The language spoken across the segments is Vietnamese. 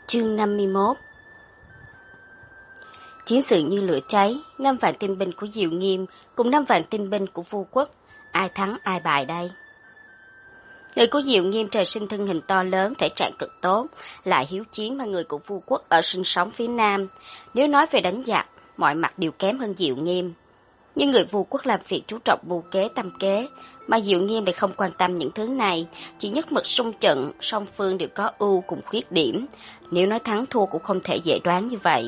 Chương 51. Chiến sự như lửa cháy, 5 vạn tinh binh của Diệu Nghiêm cùng 5 vạn tinh binh của Vu Quốc, ai thắng ai bại đây? Người của Diệu Nghiêm trời sinh thân hình to lớn, thể trạng cực tốt, lại hiếu chiến mà người của Vu Quốc ở sinh sống phía Nam. Nếu nói về đánh giặc, mọi mặt đều kém hơn Diệu Nghiêm. Nhưng người Vu Quốc làm việc chú trọng mưu kế tâm kế, mà Diệu Nghiêm lại không quan tâm những thứ này, chỉ nhất mực xung trận, song phương đều có ưu cùng khuyết điểm. Nếu nói thắng thua cũng không thể dễ đoán như vậy.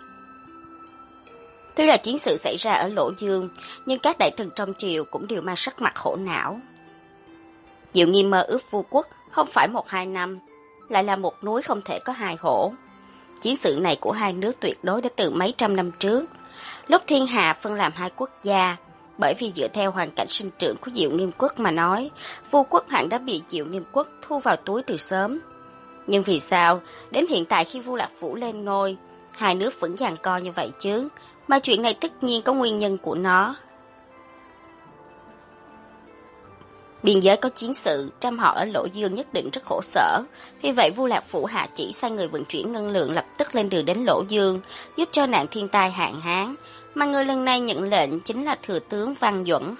Tuy là chiến sự xảy ra ở Lỗ Dương, nhưng các đại thần trong triều cũng đều mang sắc mặt khổ não. Diệu Nghiêm mơ ước Vu Quốc không phải 1-2 năm, lại là một núi không thể có hai hổ. Chiến sự này của hai nước tuyệt đối đã từ mấy trăm năm trước, lúc thiên hạ phân làm hai quốc gia, bởi vì dựa theo hoàn cảnh sinh trưởng của Diệu Nghiêm quốc mà nói, Vu Quốc hẳn đã bị Diệu Nghiêm quốc thu vào túi từ sớm. Nhưng vì sao, đến hiện tại khi Vu Lạc Phủ lên ngôi, hai nước vẫn giằng co như vậy chứ, mà chuyện này tất nhiên có nguyên nhân của nó. Biên giới có chiến sự, trăm họ ở Lỗ Dương nhất định rất khổ sở, vì vậy Vu Lạc Phủ hạ chỉ sai người vận chuyển ngân lượng lập tức lên đường đến Lỗ Dương, giúp cho nạn thiên tai hạn hán, mà người lần này nhận lệnh chính là thừa tướng Văn Duẩn.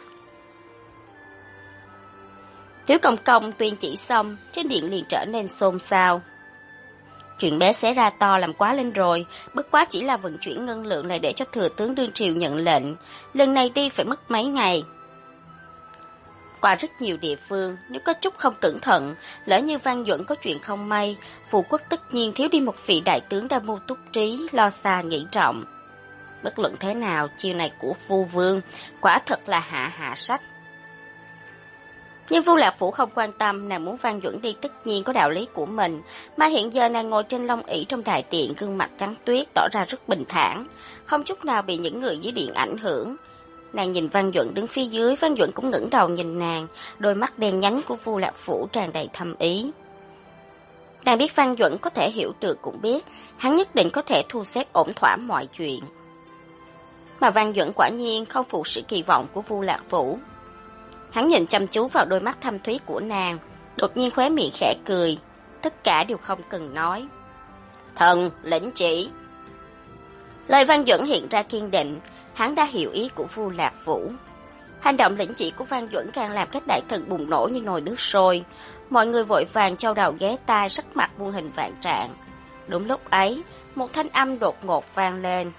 Thiếu công công tuyên chỉ xong, trên điện liền trở nên xôn xao. Chuyện bé xé ra to làm quá lên rồi, bất quá chỉ là vận chuyển ngân lượng lại để cho thừa tướng đương triều nhận lệnh, lần này đi phải mất mấy ngày. Qua rất nhiều địa phương, nếu có chút không cẩn thận, lỡ như Văn Duẩn có chuyện không may, Vu Quốc tất nhiên thiếu đi một vị đại tướng đa mưu túc trí, lo xa nghĩ rộng. Bất luận thế nào, chiêu này của Vu Vương quả thật là hạ sách. Nhưng Vu Lạc Phủ không quan tâm, nàng muốn Văn Duẩn đi tất nhiên có đạo lý của mình, mà hiện giờ nàng ngồi trên long ỷ trong đại điện, gương mặt trắng tuyết tỏ ra rất bình thản, không chút nào bị những người dưới điện ảnh hưởng. Nàng nhìn Văn Duẩn đứng phía dưới, Văn Duẩn cũng ngẩng đầu nhìn nàng, đôi mắt đen nhánh của Vu Lạc Phủ tràn đầy thâm ý. Nàng biết Văn Duẩn có thể hiểu được cũng biết, hắn nhất định có thể thu xếp ổn thỏa mọi chuyện. Mà Văn Duẩn quả nhiên không phụ sự kỳ vọng của Vu Lạc Phủ. Hắn nhìn chăm chú vào đôi mắt thâm thúy của nàng, đột nhiên khóe miệng khẽ cười, tất cả đều không cần nói. Thần lĩnh chỉ. Lời Văn Duẩn hiện ra kiên định, hắn đã hiểu ý của Vu Lạc Phủ. Hành động lĩnh chỉ của Văn Duẩn càng làm các đại thần bùng nổ như nồi nước sôi, mọi người vội vàng châu đầu ghé tai, sắc mặt muôn hình vạn trạng. Đúng lúc ấy, một thanh âm đột ngột vang lên.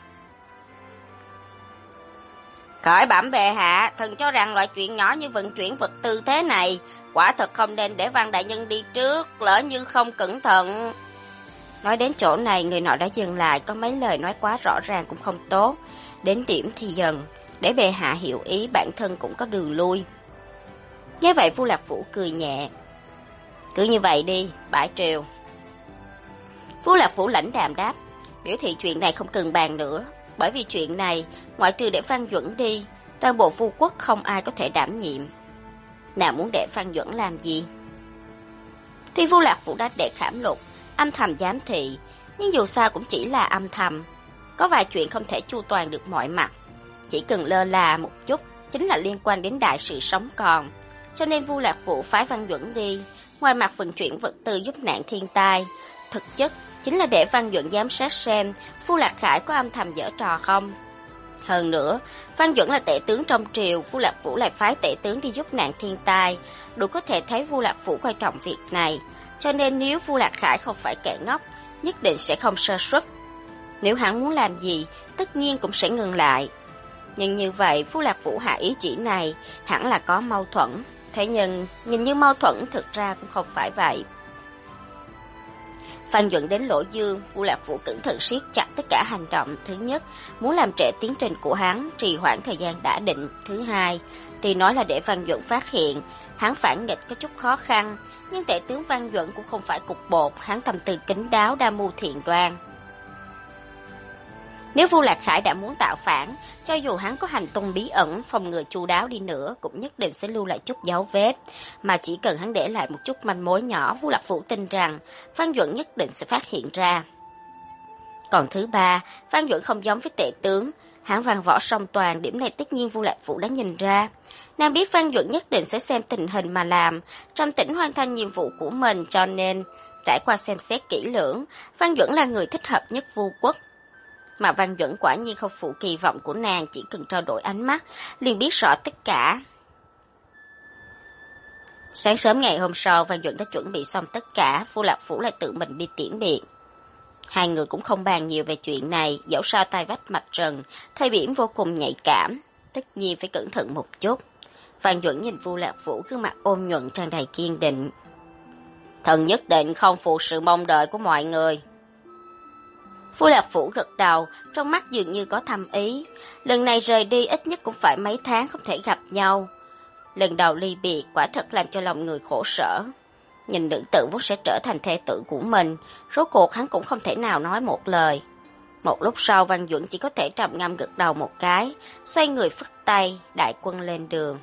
Khởi bẩm bệ hạ, thần cho rằng loại chuyện nhỏ như vận chuyển vật tư thế này, quả thật không nên để Văn đại nhân đi trước, lỡ như không cẩn thận. Nói đến chỗ này, người nọ đã dừng lại, có mấy lời nói quá rõ ràng cũng không tốt. Đến điểm thì dần, để bệ hạ hiểu ý, bản thân cũng có đường lui. Nghe vậy Vu Lạc Phủ cười nhẹ. Cứ như vậy đi, bãi triều. Vu Lạc Phủ lãnh đạm đáp, biểu thị chuyện này không cần bàn nữa. Bởi vì chuyện này, ngoại trừ để Văn Duẩn đi, toàn bộ Vu Quốc không ai có thể đảm nhiệm. Nào muốn để Văn Duẩn làm gì? Tuy Vu Lạc Phủ đã để khảm lục, âm thầm giám thị, nhưng dù sao cũng chỉ là âm thầm. Có vài chuyện không thể chu toàn được mọi mặt. Chỉ cần lơ là một chút, chính là liên quan đến đại sự sống còn. Cho nên Vu Lạc Phủ phái Văn Duẩn đi, ngoài mặt vận chuyển vật tư giúp nạn thiên tai, thực chất chính là để Văn Duẩn giám sát xem Vu Lạc Khải có âm thầm giở trò không. Hơn nữa, Văn Duẩn là tể tướng trong triều, Vu Lạc Phủ lại phái tể tướng đi giúp nạn thiên tai, đủ có thể thấy Vu Lạc Phủ quan trọng việc này. Cho nên nếu Vu Lạc Khải không phải kẻ ngốc, nhất định sẽ không sơ suất. Nếu hắn muốn làm gì, tất nhiên cũng sẽ ngừng lại. Nhưng như vậy, Vu Lạc Phủ hạ ý chỉ này hẳn là có mâu thuẫn. Thế nhưng, nhìn như mâu thuẫn thực ra cũng không phải vậy. Văn Duẩn đến Lỗ Dương, Vu Lạc Phủ cẩn thận siết chặt tất cả hành động. Thứ nhất, muốn làm trễ tiến trình của hắn, trì hoãn thời gian đã định. Thứ hai, tuy nói là để Văn Duẩn phát hiện, hắn phản nghịch có chút khó khăn, nhưng tể tướng Văn Duẩn cũng không phải cục bột, hắn tâm tư kín đáo, đa mưu thiện đoan. Nếu Vu Lạc Khải đã muốn tạo phản, cho dù hắn có hành tung bí ẩn, phòng ngừa chu đáo đi nữa, cũng nhất định sẽ lưu lại chút dấu vết. Mà chỉ cần hắn để lại một chút manh mối nhỏ, Vu Lạc Phủ tin rằng Văn Duẩn nhất định sẽ phát hiện ra. Còn thứ ba, Văn Duẩn không giống với tể tướng, hắn văn võ song toàn, điểm này tất nhiên Vu Lạc Phủ đã nhìn ra. Nàng biết Văn Duẩn nhất định sẽ xem tình hình mà làm, trầm tĩnh hoàn thành nhiệm vụ của mình, cho nên Trải qua xem xét kỹ lưỡng, Văn Duẩn là người thích hợp nhất Vu Quốc. Mà Văn Duẩn quả nhiên không phụ kỳ vọng của nàng, chỉ cần trao đổi ánh mắt, liền biết rõ tất cả. Sáng sớm ngày hôm sau, Văn Duẩn đã chuẩn bị xong tất cả, Vu Lạc Phủ lại tự mình đi tiễn biệt. Hai người cũng không bàn nhiều về chuyện này, dẫu sao tai vách mạch rừng, thời điểm vô cùng nhạy cảm, tất nhiên phải cẩn thận một chút. Văn Duẩn nhìn Vu Lạc Phủ gương mặt ôn nhuận tràn đầy kiên định. Thần nhất định không phụ sự mong đợi của mọi người. Vu Lạc Phủ gật đầu, trong mắt dường như có thâm ý. Lần này rời đi ít nhất cũng phải mấy tháng không thể gặp nhau. Lần đầu ly biệt quả thật làm cho lòng người khổ sở. Nhìn nữ tử vốn sẽ trở thành thê tử của mình, rốt cuộc hắn cũng không thể nào nói một lời. Một lúc sau Văn Duẩn chỉ có thể trầm ngâm gật đầu một cái, xoay người phất tay, đại quân lên đường.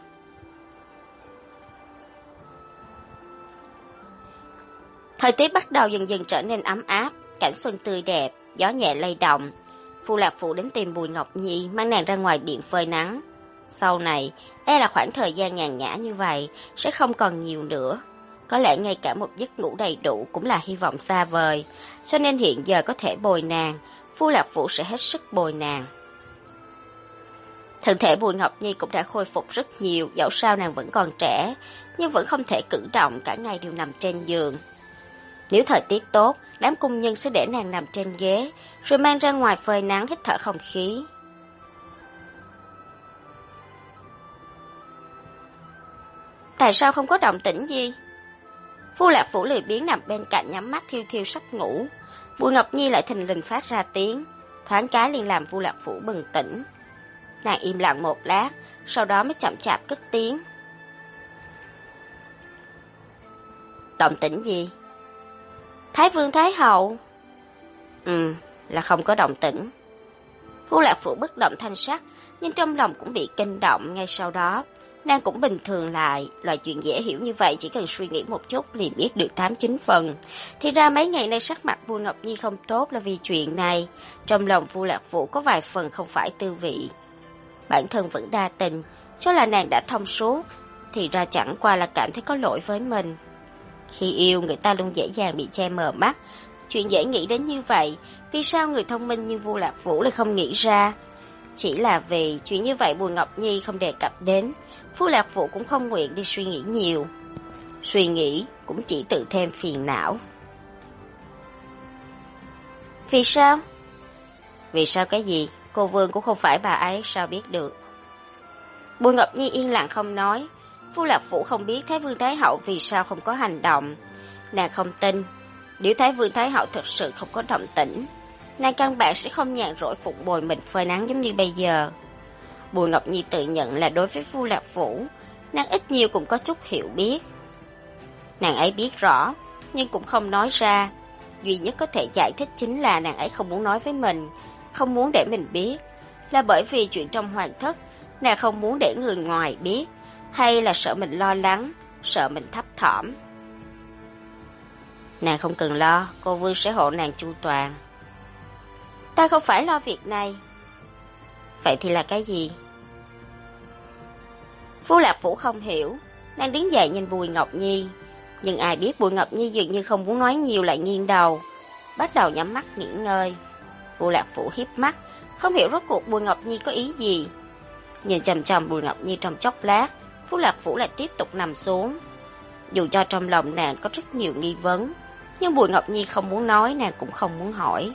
Thời tiết bắt đầu dần dần trở nên ấm áp, cảnh xuân tươi đẹp, gió nhẹ lay động. Vu Lạc Phủ đến tìm Bùi Ngọc Nhi, mang nàng ra ngoài điện phơi nắng. Sau này, là khoảng thời gian nhàn nhã như vậy sẽ không còn nhiều nữa. Có lẽ ngay cả một giấc ngủ đầy đủ cũng là hy vọng xa vời, cho nên hiện giờ có thể bồi nàng, Vu Lạc Phủ sẽ hết sức bồi nàng. Thân thể Bùi Ngọc Nhi cũng đã khôi phục rất nhiều, dẫu sao nàng vẫn còn trẻ, nhưng vẫn không thể cử động, cả ngày đều nằm trên giường. Nếu thời tiết tốt, đám cung nhân sẽ để nàng nằm trên ghế, rồi mang ra ngoài phơi nắng hít thở không khí. Tại sao không có động tĩnh gì? Vu Lạc Phủ lười biếng nằm bên cạnh nhắm mắt thiêu thiêu sắp ngủ. Bùi Ngọc Nhi lại thình lình phát ra tiếng, thoáng cái liền làm Vu Lạc Phủ bừng tỉnh. Nàng im lặng một lát, sau đó mới chậm chạp cất tiếng. Động tĩnh gì? Thái Vương Thái Hậu. Là không có động tĩnh. Vu Lạc Phủ bất động thanh sắc, nhưng trong lòng cũng bị kinh động. Ngay sau đó, nàng cũng bình thường lại. Loại chuyện dễ hiểu như vậy chỉ cần suy nghĩ một chút liền biết được 8-9 phần. Thì ra mấy ngày nay sắc mặt Bùi Ngọc Nhi không tốt là vì chuyện này. Trong lòng Vu Lạc Phủ có vài phần không phải tư vị. Bản thân vẫn đa tình, cho là nàng đã thông suốt, thì ra chẳng qua là cảm thấy có lỗi với mình. Khi yêu, người ta luôn dễ dàng bị che mờ mắt. Chuyện dễ nghĩ đến như vậy, vì sao người thông minh như Vu Lạc Phủ lại không nghĩ ra? Chỉ là vì chuyện như vậy Bùi Ngọc Nhi không đề cập đến, Vu Lạc Phủ cũng không nguyện đi suy nghĩ nhiều. Suy nghĩ cũng chỉ tự thêm phiền não. Vì sao? Vì sao cái gì? Cô Vương cũng không phải bà ấy, sao biết được? Bùi Ngọc Nhi yên lặng không nói. Vu Lạc Phủ không biết Thái Vương Thái Hậu vì sao không có hành động. Nàng không tin, nếu Thái Vương Thái Hậu thật sự không có động tĩnh, nàng căn bản sẽ không nhàn rỗi phụng bồi mình phơi nắng giống như bây giờ. Bùi Ngọc Nhi tự nhận là đối với Vu Lạc Phủ, nàng ít nhiều cũng có chút hiểu biết. Nàng ấy biết rõ, nhưng cũng không nói ra. Duy nhất có thể giải thích chính là nàng ấy không muốn nói với mình, không muốn để mình biết. Là bởi vì chuyện trong hoàng thất, nàng không muốn để người ngoài biết, hay là sợ mình lo lắng, sợ mình thấp thỏm. Nàng không cần lo, cô Vương sẽ hộ nàng chu toàn. Ta không phải lo việc này. Vậy thì là cái gì? Vu Lạc Phủ không hiểu, nàng đứng dậy nhìn Bùi Ngọc Nhi. Nhưng ai biết Bùi Ngọc Nhi dường như không muốn nói nhiều, lại nghiêng đầu, bắt đầu nhắm mắt nghỉ ngơi. Vu Lạc Phủ hiếp mắt, không hiểu rốt cuộc Bùi Ngọc Nhi có ý gì. Nhìn chằm chằm Bùi Ngọc Nhi trong chốc lát, Vu Lạc Phủ lại tiếp tục nằm xuống. Dù cho trong lòng nàng có rất nhiều nghi vấn, nhưng Bùi Ngọc Nhi không muốn nói, nàng cũng không muốn hỏi.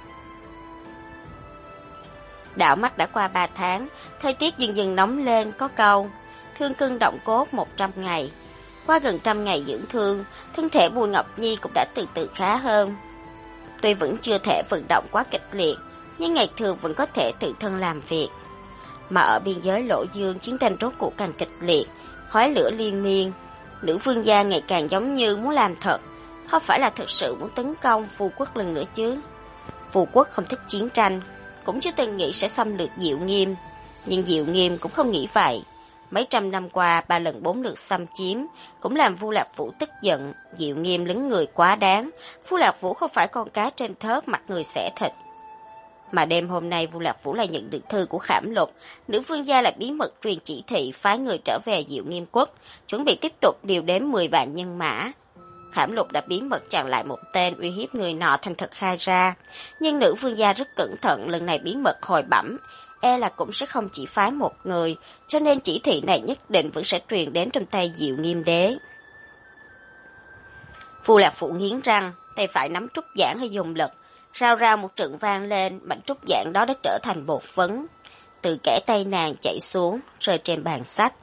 Đảo mắt đã qua 3 tháng, thời tiết dần dần nóng lên, có câu thương cưng động cốt 100 ngày. Qua gần 100 ngày dưỡng thương, thân thể Bùi Ngọc Nhi cũng đã từ từ khá hơn. Tuy vẫn chưa thể vận động quá kịch liệt, nhưng ngày thường vẫn có thể tự thân làm việc. Mà ở biên giới Lỗ Dương, chiến tranh rốt cuộc càng kịch liệt, khói lửa liên miên. Nữ vương gia ngày càng giống như muốn làm thật, không phải là thực sự muốn tấn công Vu Quốc lần nữa chứ. Vu Quốc không thích chiến tranh, cũng chưa từng nghĩ sẽ xâm lược Diệu Nghiêm, nhưng Diệu Nghiêm cũng không nghĩ vậy. Mấy trăm năm qua 3 lần 4 lượt xâm chiếm, cũng làm Vu Lạc Phủ tức giận. Diệu Nghiêm lấn người quá đáng, Vu Lạc Phủ không phải con cá trên thớt mặt người xẻ thịt. Mà đêm hôm nay Vu Lạc Phủ lại nhận được thư của Khảm Lục, nữ vương gia lại bí mật truyền chỉ thị phái người trở về Diệu Nghiêm quốc, chuẩn bị tiếp tục điều đến 10 vạn nhân mã. Khảm Lục đã bí mật chặn lại một tên uy hiếp người nọ thành thật khai ra, nhưng nữ vương gia rất cẩn thận, lần này bí mật hồi bẩm, e là cũng sẽ không chỉ phái một người, cho nên chỉ thị này nhất định vẫn sẽ truyền đến trong tay Diệu Nghiêm đế. Vu Lạc Phủ nghiến răng, tay phải nắm trúc giảng hơi dùng lực, rao rao một trận vang lên, mảnh trúc giảng đó đã trở thành bột phấn, từ kẽ tay nàng chảy xuống, rơi trên bàn sách.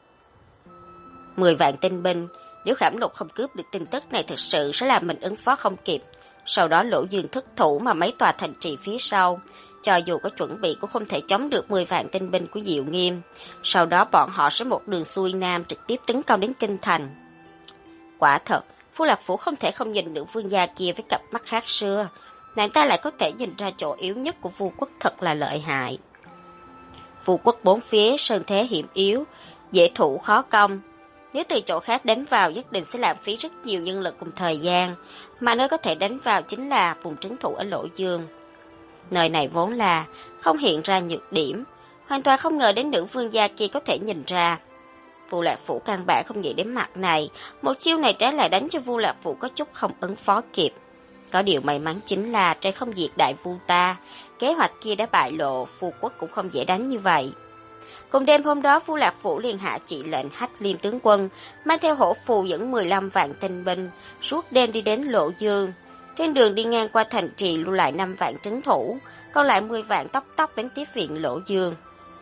10 vạn tinh binh, nếu Khảm Lục không cướp được tin tức này thực sự sẽ làm mình ứng phó không kịp. Sau đó Lỗ Dương thất thủ mà mấy tòa thành trì phía sau, cho dù có chuẩn bị cũng không thể chống được 10 vạn tinh binh của Diệu Nghiêm. Sau đó bọn họ sẽ một đường xuôi nam trực tiếp tấn công đến kinh thành. Quả thật, Vu Lạc Phủ không thể không nhìn nữ vương gia kia với cặp mắt khác xưa. Nàng ta lại có thể nhìn ra chỗ yếu nhất của Vu quốc thật là lợi hại. Vu quốc bốn phía sơn thế hiểm yếu, dễ thủ khó công. Nếu từ chỗ khác đánh vào nhất định sẽ lãng phí rất nhiều nhân lực cùng thời gian, mà nơi có thể đánh vào chính là vùng trấn thủ ở Lỗ Dương. Nơi này vốn là không hiện ra nhược điểm, hoàn toàn không ngờ đến nữ vương gia kia có thể nhìn ra. Vu Lạc Phủ căn bản không nghĩ đến mặt này, một chiêu này trái lại đánh cho Vu Lạc Phủ có chút không ứng phó kịp. Có điều may mắn chính là trái không diệt đại vu ta, kế hoạch kia đã bại lộ, Vu quốc cũng không dễ đánh như vậy. Cùng đêm hôm đó, Vu Lạc Phủ liền hạ chỉ lệnh Hách Liêm tướng quân, mang theo hổ phù dẫn 15 vạn tinh binh, suốt đêm đi đến Lộ Dương. Trên đường đi ngang qua thành trì lưu lại 5 vạn trấn thủ, còn lại 10 vạn tốc tốc đến tiếp viện Lỗ Dương.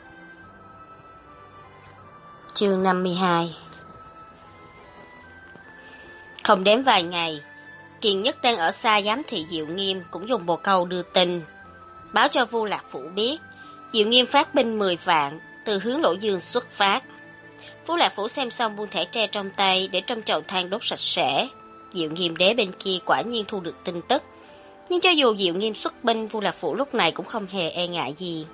Chương 52. Không đến vài ngày, Kiền Nhất đang ở xa giám thị Diệu Nghiêm cũng dùng bồ câu đưa tin, báo cho Vu Lạc Phủ biết, Diệu Nghiêm phát binh 10 vạn, từ hướng Lỗ Dương xuất phát. Vu Lạc Phủ xem xong buông thẻ tre trong tay để trong chậu than đốt sạch sẽ. Diệu Nghiêm đế bên kia quả nhiên thu được tin tức, nhưng cho dù Diệu Nghiêm xuất binh, Vu Lạc Phủ lúc này cũng không hề e ngại gì.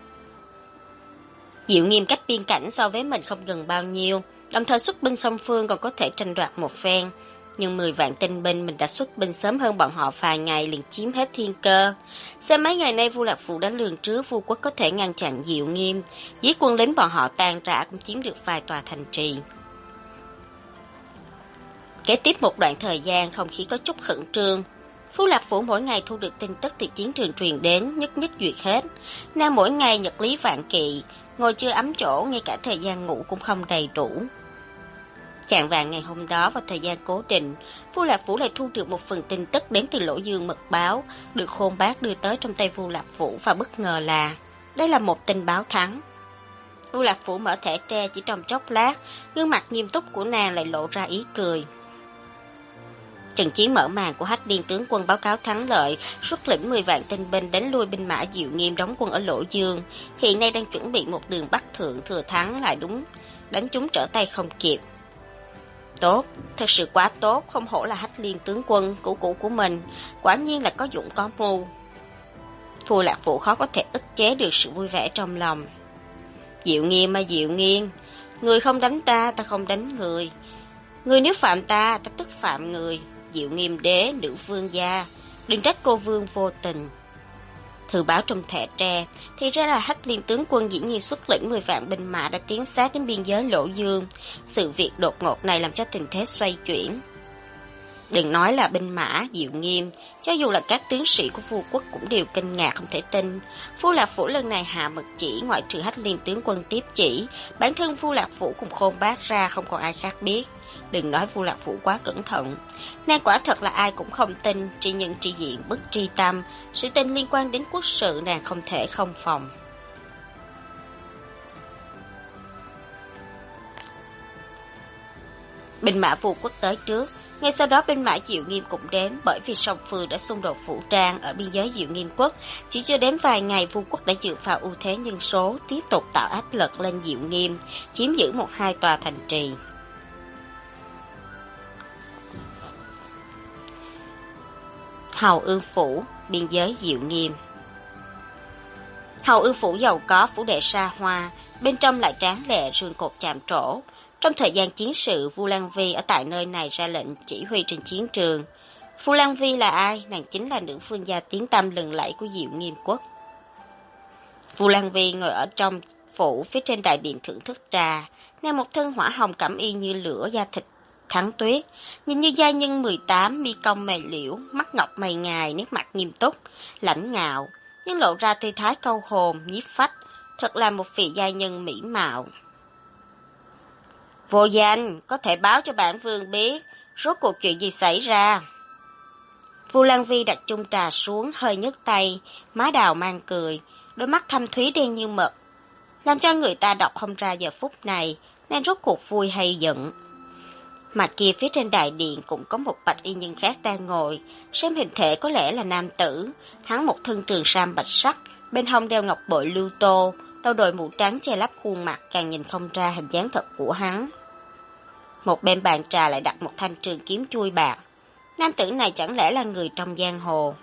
Diệu Nghiêm cách biên cảnh so với mình không gần bao nhiêu, đồng thời xuất binh song phương còn có thể tranh đoạt một phen. Nhưng 10 vạn tinh binh mình đã xuất binh sớm hơn bọn họ vài ngày liền chiếm hết thiên cơ. Xem mấy ngày nay Vu Lạc Phủ đã lường trước Vu quốc có thể ngăn chặn Diệu Nghiêm, giết quân lính bọn họ tan rã cũng chiếm được vài tòa thành trì. Kế tiếp một đoạn thời gian không khí có chút khẩn trương. Vu Lạc Phủ mỗi ngày thu được tin tức từ chiến trường truyền đến, nhất nhất duyệt hết. Nàng mỗi ngày nhật lý vạn kỵ, ngồi chưa ấm chỗ, ngay cả thời gian ngủ cũng không đầy đủ. Chạng vạng ngày hôm đó vào thời gian cố định, Vu Lạc Phủ lại thu được một phần tin tức đến từ Lỗ Dương mật báo, được Khôn Bác đưa tới trong tay Vu Lạc Phủ, và bất ngờ là đây là một tin báo thắng. Vu Lạc Phủ mở thẻ tre chỉ trong chốc lát, gương mặt nghiêm túc của nàng lại lộ ra ý cười. Trận chiến mở màn của Hách Liên tướng quân báo cáo thắng lợi, xuất lĩnh 10 vạn tinh binh đánh lui binh mã Diệu Nghiêm đóng quân ở Lỗ Dương, hiện nay đang chuẩn bị một đường bắc thượng, thừa thắng lại đúng, đánh chúng trở tay không kịp. Tốt, thật sự quá tốt, không hổ là Hách Liên tướng quân cũ của mình, quả nhiên là có dụng có mưu. Vu Lạc Phủ khó có thể ức chế được sự vui vẻ trong lòng. Diệu Nghiêm à Diệu Nghiêm, người không đánh ta, ta không đánh người. Người nếu phạm ta, ta tức phạm người. Diệu Nghiêm đế, nữ vương gia, đừng trách cô vương vô tình. Thư báo trong thẻ tre, thì ra là Hách Liên tướng quân dĩ nhiên xuất lĩnh 10 vạn binh mã đã tiến sát đến biên giới Lỗ Dương. Sự việc đột ngột này làm cho tình thế xoay chuyển. Đừng nói là binh mã, Diệu Nghiêm, cho dù là các tướng sĩ của Vu quốc cũng đều kinh ngạc không thể tin. Vu Lạc Phủ lần này hạ mật chỉ, ngoại trừ Hách Liên tướng quân tiếp chỉ, bản thân Vu Lạc Phủ cùng Khôn Bác ra không còn ai khác biết. Đừng nói Vu Lạc Phủ quá cẩn thận, nàng quả thật là ai cũng không tin, tri nhân tri diện bất tri tâm, sự tình liên quan đến quốc sự nàng không thể không phòng. Binh mã Vu quốc tới trước, ngay sau đó binh mã Diệu Nghiêm cũng đến, bởi vì song phương đã xung đột vũ trang ở biên giới Diệu Nghiêm quốc. Chỉ chưa đến vài ngày, Vu quốc đã dựa vào ưu thế nhân số, tiếp tục tạo áp lực lên Diệu Nghiêm, chiếm giữ 1-2 tòa thành trì. Hầu Ương Phủ, biên giới Diệu Nghiêm. Hầu Ương Phủ giàu có, phủ đệ xa hoa, bên trong lại tráng lệ rương cột chạm trổ. Trong thời gian chiến sự, Vu Lan Vi ở tại nơi này ra lệnh chỉ huy trên chiến trường. Vu Lan Vi là ai? Nàng chính là nữ vương gia tiếng tăm lừng lẫy của Diệu Nghiêm quốc. Vu Lan Vi ngồi ở trong phủ phía trên đại điện thưởng thức trà, nàng một thân hỏa hồng cẩm y như lửa, da thịt Thắng Tuyết, nhìn như giai nhân 18, mi cong mày liễu, mắt ngọc mày ngài, nét mặt nghiêm túc, lãnh ngạo, nhưng lộ ra tư thái câu hồn, nhiếp phách, thật là một vị giai nhân mỹ mạo. Vô Danh, có thể báo cho bản vương biết, rốt cuộc chuyện gì xảy ra? Vu Lan Vi đặt chung trà xuống, hơi nhấc tay, má đào mang cười, đôi mắt thâm thúy đen như mực, làm cho người ta đọc không ra giờ phút này, nên rốt cuộc vui hay giận. Mà kia phía trên đại điện cũng có một bạch y nhân khác đang ngồi, xem hình thể có lẽ là nam tử, hắn một thân trường sam bạch sắc, bên hông đeo ngọc bội lưu tô, đầu đội mũ trắng che lấp khuôn mặt, càng nhìn không ra hình dáng thật của hắn. Một bên bàn trà lại đặt một thanh trường kiếm chuôi bạc. Nam tử này chẳng lẽ là người trong giang hồ?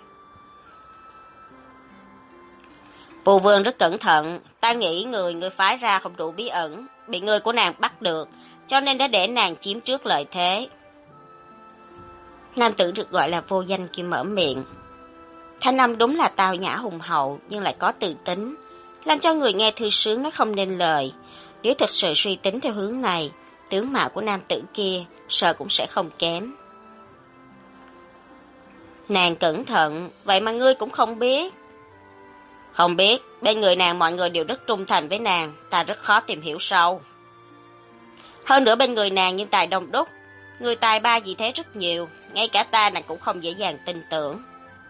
Phù vương rất cẩn thận, ta nghĩ người phái ra không đủ bí ẩn, bị người của nàng bắt được, cho nên đã để nàng chiếm trước lợi thế. Nam tử được gọi là Vô Danh kia mở miệng. Thanh âm đúng là tao nhã hùng hậu, nhưng lại có tự tính, làm cho người nghe thư sướng nói không nên lời. Nếu thật sự suy tính theo hướng này, tướng mạo của nam tử kia sợ cũng sẽ không kém. Nàng cẩn thận, vậy mà ngươi cũng không biết. Không biết, bên người nàng mọi người đều rất trung thành với nàng, ta rất khó tìm hiểu sâu. Hơn nữa bên người nàng nhân tài đông đúc, người tài ba vì thế rất nhiều, ngay cả ta nàng cũng không dễ dàng tin tưởng.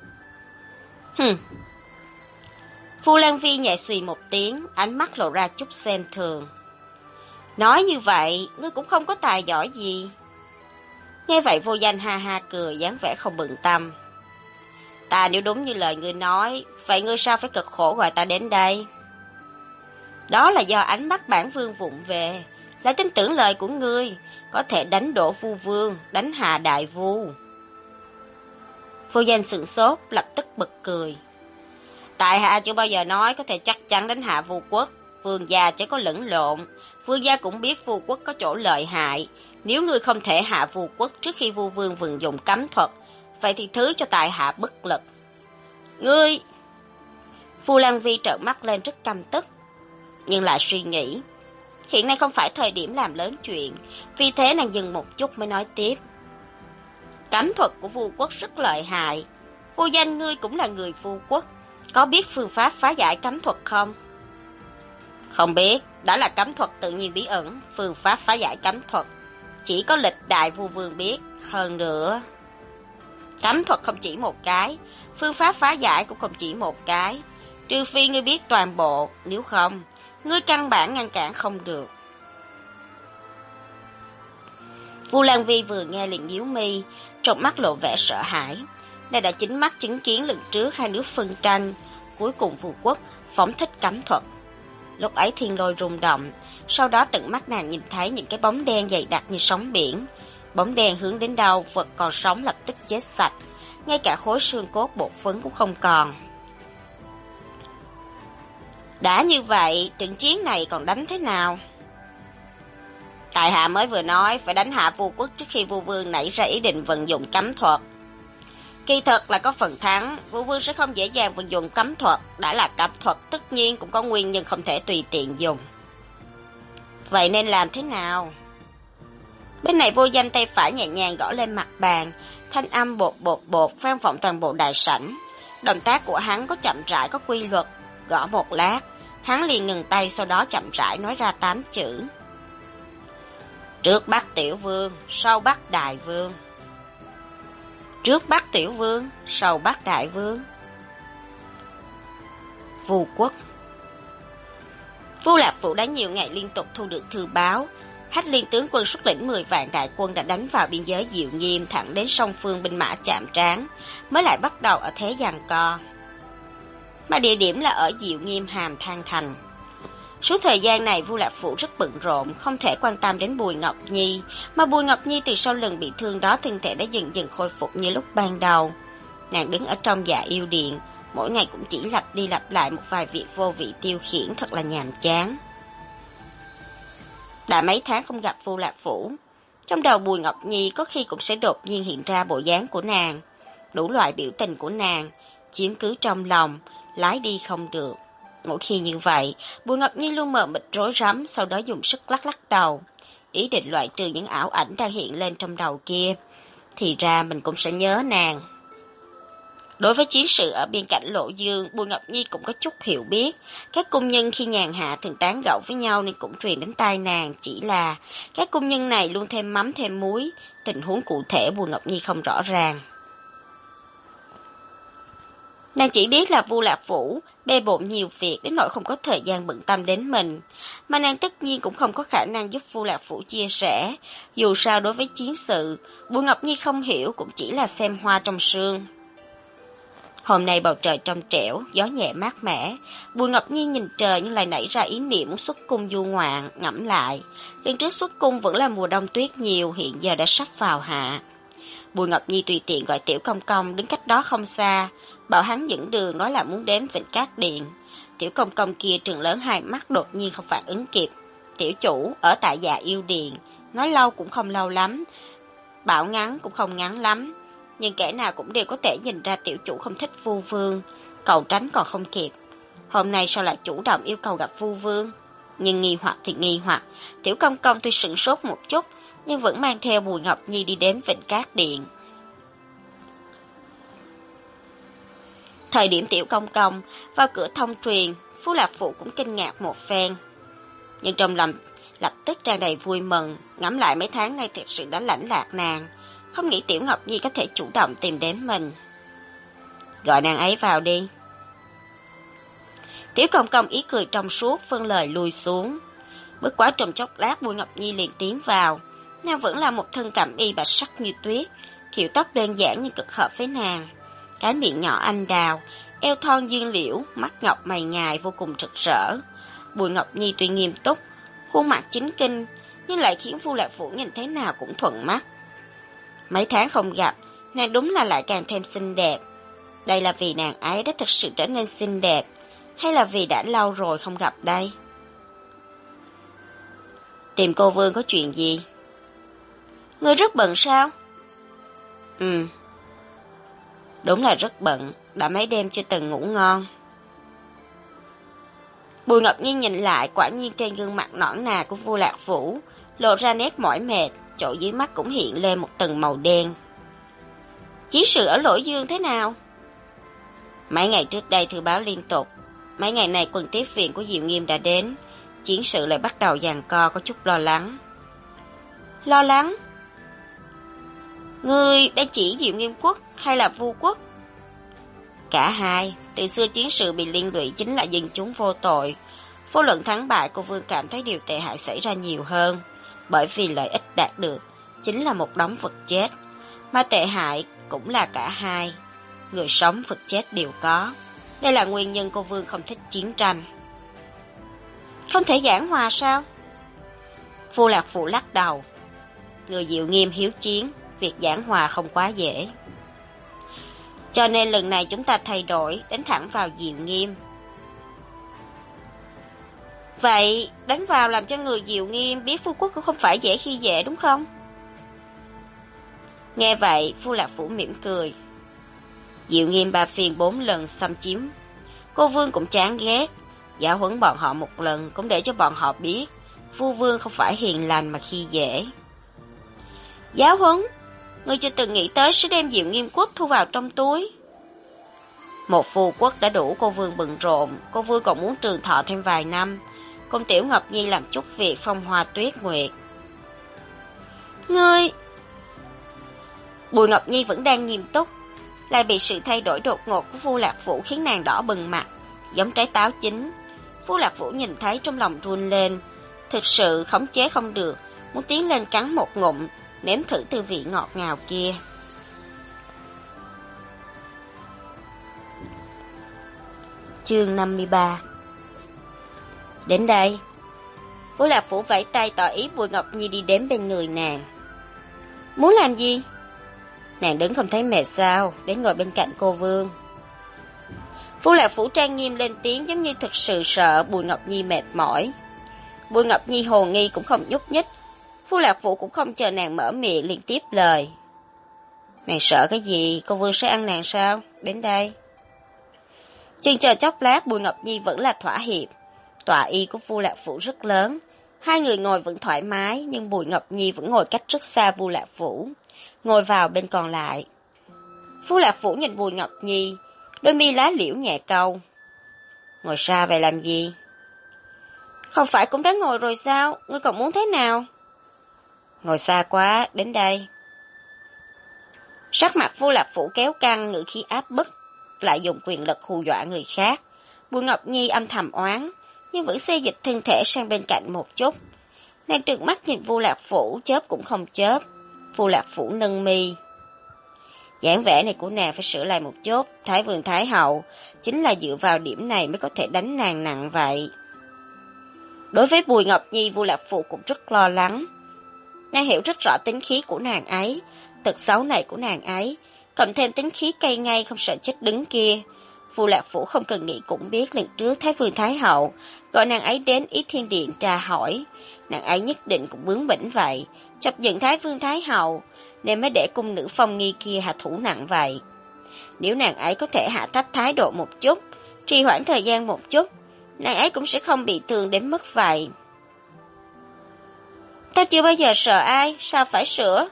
Vu Lan Vi nhẹ xùy một tiếng, ánh mắt lộ ra chút xem thường. Nói như vậy, ngươi cũng không có tài giỏi gì. Nghe vậy Vô Danh ha ha cười, dáng vẻ không bận tâm. Ta nếu đúng như lời ngươi nói, vậy ngươi sao phải cực khổ gọi ta đến đây? Đó là do ánh mắt bản vương vụng về, lại tin tưởng lời của ngươi, có thể đánh đổ Vu vương, đánh hạ đại vu. Vô Danh sửng sốt, lập tức bật cười. Tại hạ chưa bao giờ nói có thể chắc chắn đánh hạ Vu quốc, vương gia chỉ có lẫn lộn, vương gia cũng biết Vu quốc có chỗ lợi hại, nếu ngươi không thể hạ Vu quốc trước khi Vu vương vận dụng cấm thuật, vậy thì thứ cho tại hạ bất lực. Ngươi! Vu Lan Vi trợn mắt lên rất căm tức, nhưng lại suy nghĩ. Hiện nay không phải thời điểm làm lớn chuyện, vì thế nàng dừng một chút mới nói tiếp. Cấm thuật của Vu quốc rất lợi hại, Vô Danh ngươi cũng là người Vu quốc, có biết phương pháp phá giải cấm thuật không? Không biết, đã là cấm thuật tự nhiên bí ẩn, phương pháp phá giải cấm thuật chỉ có lịch đại Vu vương biết, hơn nữa. Cấm thuật không chỉ một cái, phương pháp phá giải cũng không chỉ một cái, trừ phi ngươi biết toàn bộ, nếu không, ngươi căn bản ngăn cản không được. Vu Lan Vi vừa nghe liền nhíu mi, trong mắt lộ vẻ sợ hãi. Nàng đã chính mắt chứng kiến lần trước hai nước phân tranh, cuối cùng Vu quốc phóng thích cấm thuật. Lúc ấy thiên lôi rung động, sau đó tận mắt nàng nhìn thấy những cái bóng đen dày đặc như sóng biển. Bóng đen hướng đến đâu, vật còn sống lập tức chết sạch, ngay cả khối xương cốt bột phấn cũng không còn. Đã như vậy, trận chiến này còn đánh thế nào? Tại hạ mới vừa nói phải đánh hạ Vu quốc trước khi Vu vương nảy ra ý định vận dụng cấm thuật. Kỳ thật là có phần thắng, Vu vương sẽ không dễ dàng vận dụng cấm thuật, đã là cấm thuật tất nhiên cũng có nguyên nhân không thể tùy tiện dùng. Vậy nên làm thế nào? Bên này Vô Danh tay phải nhẹ nhàng gõ lên mặt bàn, thanh âm bột bột bột vang vọng toàn bộ đại sảnh. Động tác của hắn có chậm rãi có quy luật, gõ một lát, hắn liền ngừng tay, sau đó chậm rãi nói ra 8 chữ. Trước bắt tiểu vương, sau bắt đại vương. Trước bắt tiểu vương, sau bắt đại vương. Vu quốc. Vu Lạc Phủ đã nhiều ngày liên tục thu được thư báo, Hách Liên tướng quân xuất lĩnh 10 vạn đại quân đã đánh vào biên giới Diệu Nghiêm, thẳng đến song phương binh mã chạm trán, mới lại bắt đầu ở thế giằng co. Mà địa điểm là ở Diệu Nghiêm Hàm Thang Thành. Suốt thời gian này Vu Lạc Phủ rất bận rộn, không thể quan tâm đến Bùi Ngọc Nhi, mà Bùi Ngọc Nhi từ sau lần bị thương đó thân thể đã dần dần khôi phục như lúc ban đầu. Nàng đứng ở trong dạ yêu điện, mỗi ngày cũng chỉ lặp đi lặp lại một vài việc vô vị tiêu khiển, thật là nhàm chán. Đã mấy tháng không gặp Vu Lạc Phủ, trong đầu Bùi Ngọc Nhi có khi cũng sẽ đột nhiên hiện ra bộ dáng của nàng, đủ loại biểu tình của nàng, chiếm cứ trong lòng, lái đi không được. Mỗi khi như vậy, Bùi Ngọc Nhi luôn mờ mịt rối rắm, sau đó dùng sức lắc lắc đầu. ý định loại trừ những ảo ảnh đang hiện lên trong đầu kia. Thì ra mình cũng sẽ nhớ nàng. Đối với chiến sự ở biên cảnh Lộ Dương, Bùi Ngọc Nhi cũng có chút hiểu biết. Các cung nhân khi nhàn hạ thường tán gẫu với nhau nên cũng truyền đến tai nàng, chỉ là các cung nhân này luôn thêm mắm thêm muối, tình huống cụ thể Bùi Ngọc Nhi không rõ ràng. Nàng chỉ biết là Vu Lạc Vũ bê bộn nhiều việc đến nỗi không có thời gian bận tâm đến mình, mà nàng tất nhiên cũng không có khả năng giúp Vu Lạc Vũ chia sẻ. Dù sao đối với chiến sự, Bùi Ngọc Nhi không hiểu cũng chỉ là xem hoa trong sương. Hôm nay bầu trời trong trẻo, gió nhẹ mát mẻ. Bùi Ngọc Nhi nhìn trời nhưng lại nảy ra ý niệm muốn xuất cung du ngoạn, ngẫm lại. Lần trước xuất cung vẫn là mùa đông tuyết nhiều, hiện giờ đã sắp vào hạ. Bùi Ngọc Nhi tùy tiện gọi Tiểu Công Công đứng cách đó không xa, bảo hắn dẫn đường, nói là muốn đến Vịnh Cát Điện. Tiểu Công Công kia trừng lớn hai mắt, đột nhiên không phản ứng kịp. Tiểu chủ ở tại Dạ Yêu Điền, nói lâu cũng không lâu lắm, bảo ngắn cũng không ngắn lắm. Nhưng kẻ nào cũng đều có thể nhìn ra tiểu chủ không thích Vu Vương, cầu tránh còn không kịp. Hôm nay sao lại chủ động yêu cầu gặp Vu Vương? Nhưng nghi hoặc thì nghi hoặc, Tiểu Công Công tuy sửng sốt một chút, nhưng vẫn mang theo Bùi Ngọc Nhi đi đến Vịnh Cát Điện. Thời điểm Tiểu Công Công vào cửa thông truyền, Phú Lạc Phụ cũng kinh ngạc một phen. Nhưng trong lòng lập tức tràn đầy vui mừng, ngẫm lại mấy tháng nay thực sự đã lãnh lạc nàng. Không nghĩ Tiểu Ngọc Nhi có thể chủ động tìm đến mình. Gọi nàng ấy vào đi. Tiểu Công Công ý cười trong suốt, phân lời lui xuống. Bước quá trong chốc lát, Bùi Ngọc Nhi liền tiến vào. Nàng vẫn là một thân cẩm y bạch sắc như tuyết, kiểu tóc đơn giản nhưng cực hợp với nàng. Cái miệng nhỏ anh đào, eo thon dương liễu, mắt ngọc mày ngài vô cùng rực rỡ. Bùi Ngọc Nhi tuy nghiêm túc, khuôn mặt chính kinh, nhưng lại khiến Vu Lạc Vũ nhìn thế nào cũng thuận mắt. Mấy tháng không gặp, nàng đúng là lại càng thêm xinh đẹp. Đây là vì nàng ấy đã thực sự trở nên xinh đẹp, hay là vì đã lâu rồi không gặp đây? Tìm cô Vương có chuyện gì? Ngươi rất bận sao? Đúng là rất bận, đã mấy đêm chưa từng ngủ ngon. Bùi Ngọc Nhi nhìn lại, quả nhiên trên gương mặt nõn nà của Vu Lạc Vũ lộ ra nét mỏi mệt, chỗ dưới mắt cũng hiện lên một tầng màu đen. Chiến sự ở Lỗ Dương thế nào? Mấy ngày trước đây thư báo liên tục, mấy ngày này quân tiếp viện của Diệu Nghiêm đã đến, chiến sự lại bắt đầu giằng co, có chút lo lắng. Lo lắng? Ngươi đang chỉ Diệu Nghiêm quốc hay là Vu quốc? Cả hai, từ xưa chiến sự bị liên lụy chính là dân chúng vô tội. Vô luận thắng bại, cô Vương cảm thấy điều tệ hại xảy ra nhiều hơn, bởi vì lợi ích đạt được chính là một đống vật chết, mà tệ hại cũng là cả hai, người sống vật chết đều có. Đây là nguyên nhân cô Vương không thích chiến tranh. Không thể giảng hòa sao? Vu Lạc Phụ lắc đầu. Người Diệu Nghiêm hiếu chiến, việc giảng hòa không quá dễ. Cho nên lần này chúng ta thay đổi, đánh thẳng vào Diệu Nghiêm. Vậy, đánh vào làm cho người Diệu Nghiêm biết Phu Quốc cũng không phải dễ khi dễ đúng không? Nghe vậy, Vu Lạc Phủ mỉm cười. Diệu Nghiêm 3 phiên 4 lần xâm chiếm, cô Vương cũng chán ghét. Giáo huấn bọn họ một lần cũng để cho bọn họ biết Phu Vương không phải hiền lành mà khi dễ. Giáo huấn? Ngươi chưa từng nghĩ tới sẽ đem Diệu Nghiêm quốc thu vào trong túi. Một phù quốc đã đủ cô Vương bận rộn, cô Vương còn muốn trường thọ thêm vài năm, cùng Tiểu Ngọc Nhi làm chút việc phong hoa tuyết nguyệt. Ngươi... Bùi Ngọc Nhi vẫn đang nghiêm túc, lại bị sự thay đổi đột ngột của Vu Lạc Vũ khiến nàng đỏ bừng mặt, giống trái táo chín. Vu Lạc Vũ nhìn thấy trong lòng run lên, thực sự khống chế không được, muốn tiến lên cắn một ngụm, nếm thử tư vị ngọt ngào kia. Chương 53. Đến đây, Vu Lạc Vũ vẫy tay tỏ ý Bùi Ngọc Nhi đi đến bên người nàng. Muốn làm gì? Nàng đứng không thấy mệt sao, đến ngồi bên cạnh cô Vương. Vu Lạc Vũ trang nghiêm lên tiếng giống như thực sự sợ Bùi Ngọc Nhi mệt mỏi. Bùi Ngọc Nhi hồ nghi cũng không nhúc nhích. Vu Lạc Vũ cũng không chờ nàng mở miệng liền tiếp lời. Nàng sợ cái gì, cô Vương sẽ ăn nàng sao? Đến đây. Chừng chờ chốc lát, Bùi Ngọc Nhi vẫn là thỏa hiệp. Tọa y của Vu Lạc Vũ rất lớn, Hai người ngồi vẫn thoải mái, nhưng Bùi Ngọc Nhi vẫn ngồi cách rất xa Vu Lạc Vũ, ngồi vào bên còn lại. Vu Lạc Vũ nhìn Bùi Ngọc Nhi, đôi mi lá liễu nhẹ cau. Ngồi xa vậy làm gì? Không phải cũng đã ngồi rồi sao, ngươi còn muốn thế nào? Ngồi xa quá, đến đây. Sắc mặt Vu Lạc Vũ kéo căng, ngữ khí áp bức, lại dùng quyền lực hù dọa người khác. Bùi Ngọc Nhi âm thầm oán, nhưng vẫn xê dịch thân thể sang bên cạnh một chút. Nàng trừng mắt nhìn Vu Lạc Vũ, chớp cũng không chớp. Vu Lạc Vũ nâng mi. Dáng vẻ này của nàng phải sửa lại một chút, Thái Vương Thái Hậu, chính là dựa vào điểm này mới có thể đánh nàng nặng vậy. Đối với Bùi Ngọc Nhi, Vu Lạc Vũ cũng rất lo lắng. Nàng hiểu rất rõ tính khí của nàng ấy, tật xấu này của nàng ấy, cộng thêm tính khí cay ngay không sợ chết đứng kia. Vu Lạc Vũ không cần nghĩ cũng biết lần trước Thái Vương Thái Hậu gọi nàng ấy đến Ý Thiên Điện tra hỏi, nàng ấy nhất định cũng bướng bỉnh vậy, chọc giận Thái Vương Thái Hậu, nên mới để cung nữ Phong Nghi kia hạ thủ nặng vậy. Nếu nàng ấy có thể hạ thấp thái độ một chút, trì hoãn thời gian một chút, nàng ấy cũng sẽ không bị thương đến mức vậy. Ta chưa bao giờ sợ ai, sao phải sửa?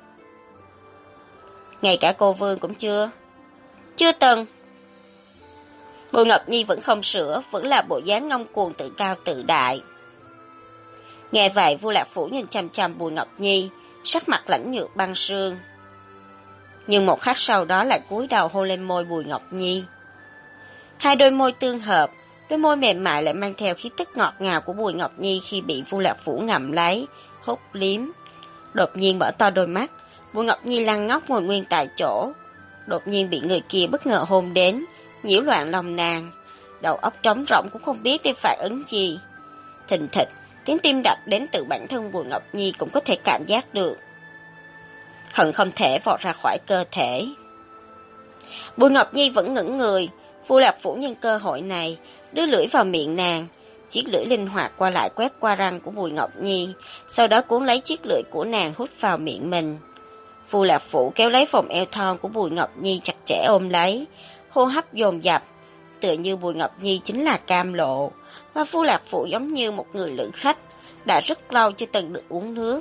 Ngay cả cô Vương cũng chưa. Chưa từng. Bùi Ngọc Nhi vẫn không sửa, vẫn là bộ dáng ngông cuồng tự cao tự đại. Nghe vậy, Vu Lạc Vũ nhìn chằm chằm Bùi Ngọc Nhi, sắc mặt lãnh nhược băng sương. Nhưng một khắc sau đó lại cúi đầu hôn lên môi Bùi Ngọc Nhi. Hai đôi môi tương hợp, đôi môi mềm mại lại mang theo khí tức ngọt ngào của Bùi Ngọc Nhi khi bị Vu Lạc Vũ ngậm lấy, hút liếm. Đột nhiên mở to đôi mắt, Bùi Ngọc Nhi lăn ngóc ngồi nguyên tại chỗ. Đột nhiên bị người kia bất ngờ hôn đến, nhiễu loạn lòng nàng. Đầu óc trống rỗng cũng không biết nên phản ứng gì. Thình thịch, tiếng tim đập đến từ bản thân Bùi Ngọc Nhi cũng có thể cảm giác được. Hận không thể vọt ra khỏi cơ thể. Bùi Ngọc Nhi vẫn ngẩng người, Vu Lạc Vũ nhân cơ hội này, đưa lưỡi vào miệng nàng. Chiếc lưỡi linh hoạt qua lại quét qua răng của Bùi Ngọc Nhi, sau đó cuốn lấy chiếc lưỡi của nàng hút vào miệng mình. Vu Lạc Vũ kéo lấy vòng eo thon của Bùi Ngọc Nhi chặt chẽ ôm lấy, hô hấp dồn dập, tựa như Bùi Ngọc Nhi chính là cam lộ, và Vu Lạc Vũ giống như một người lữ khách, đã rất lâu chưa từng được uống nước.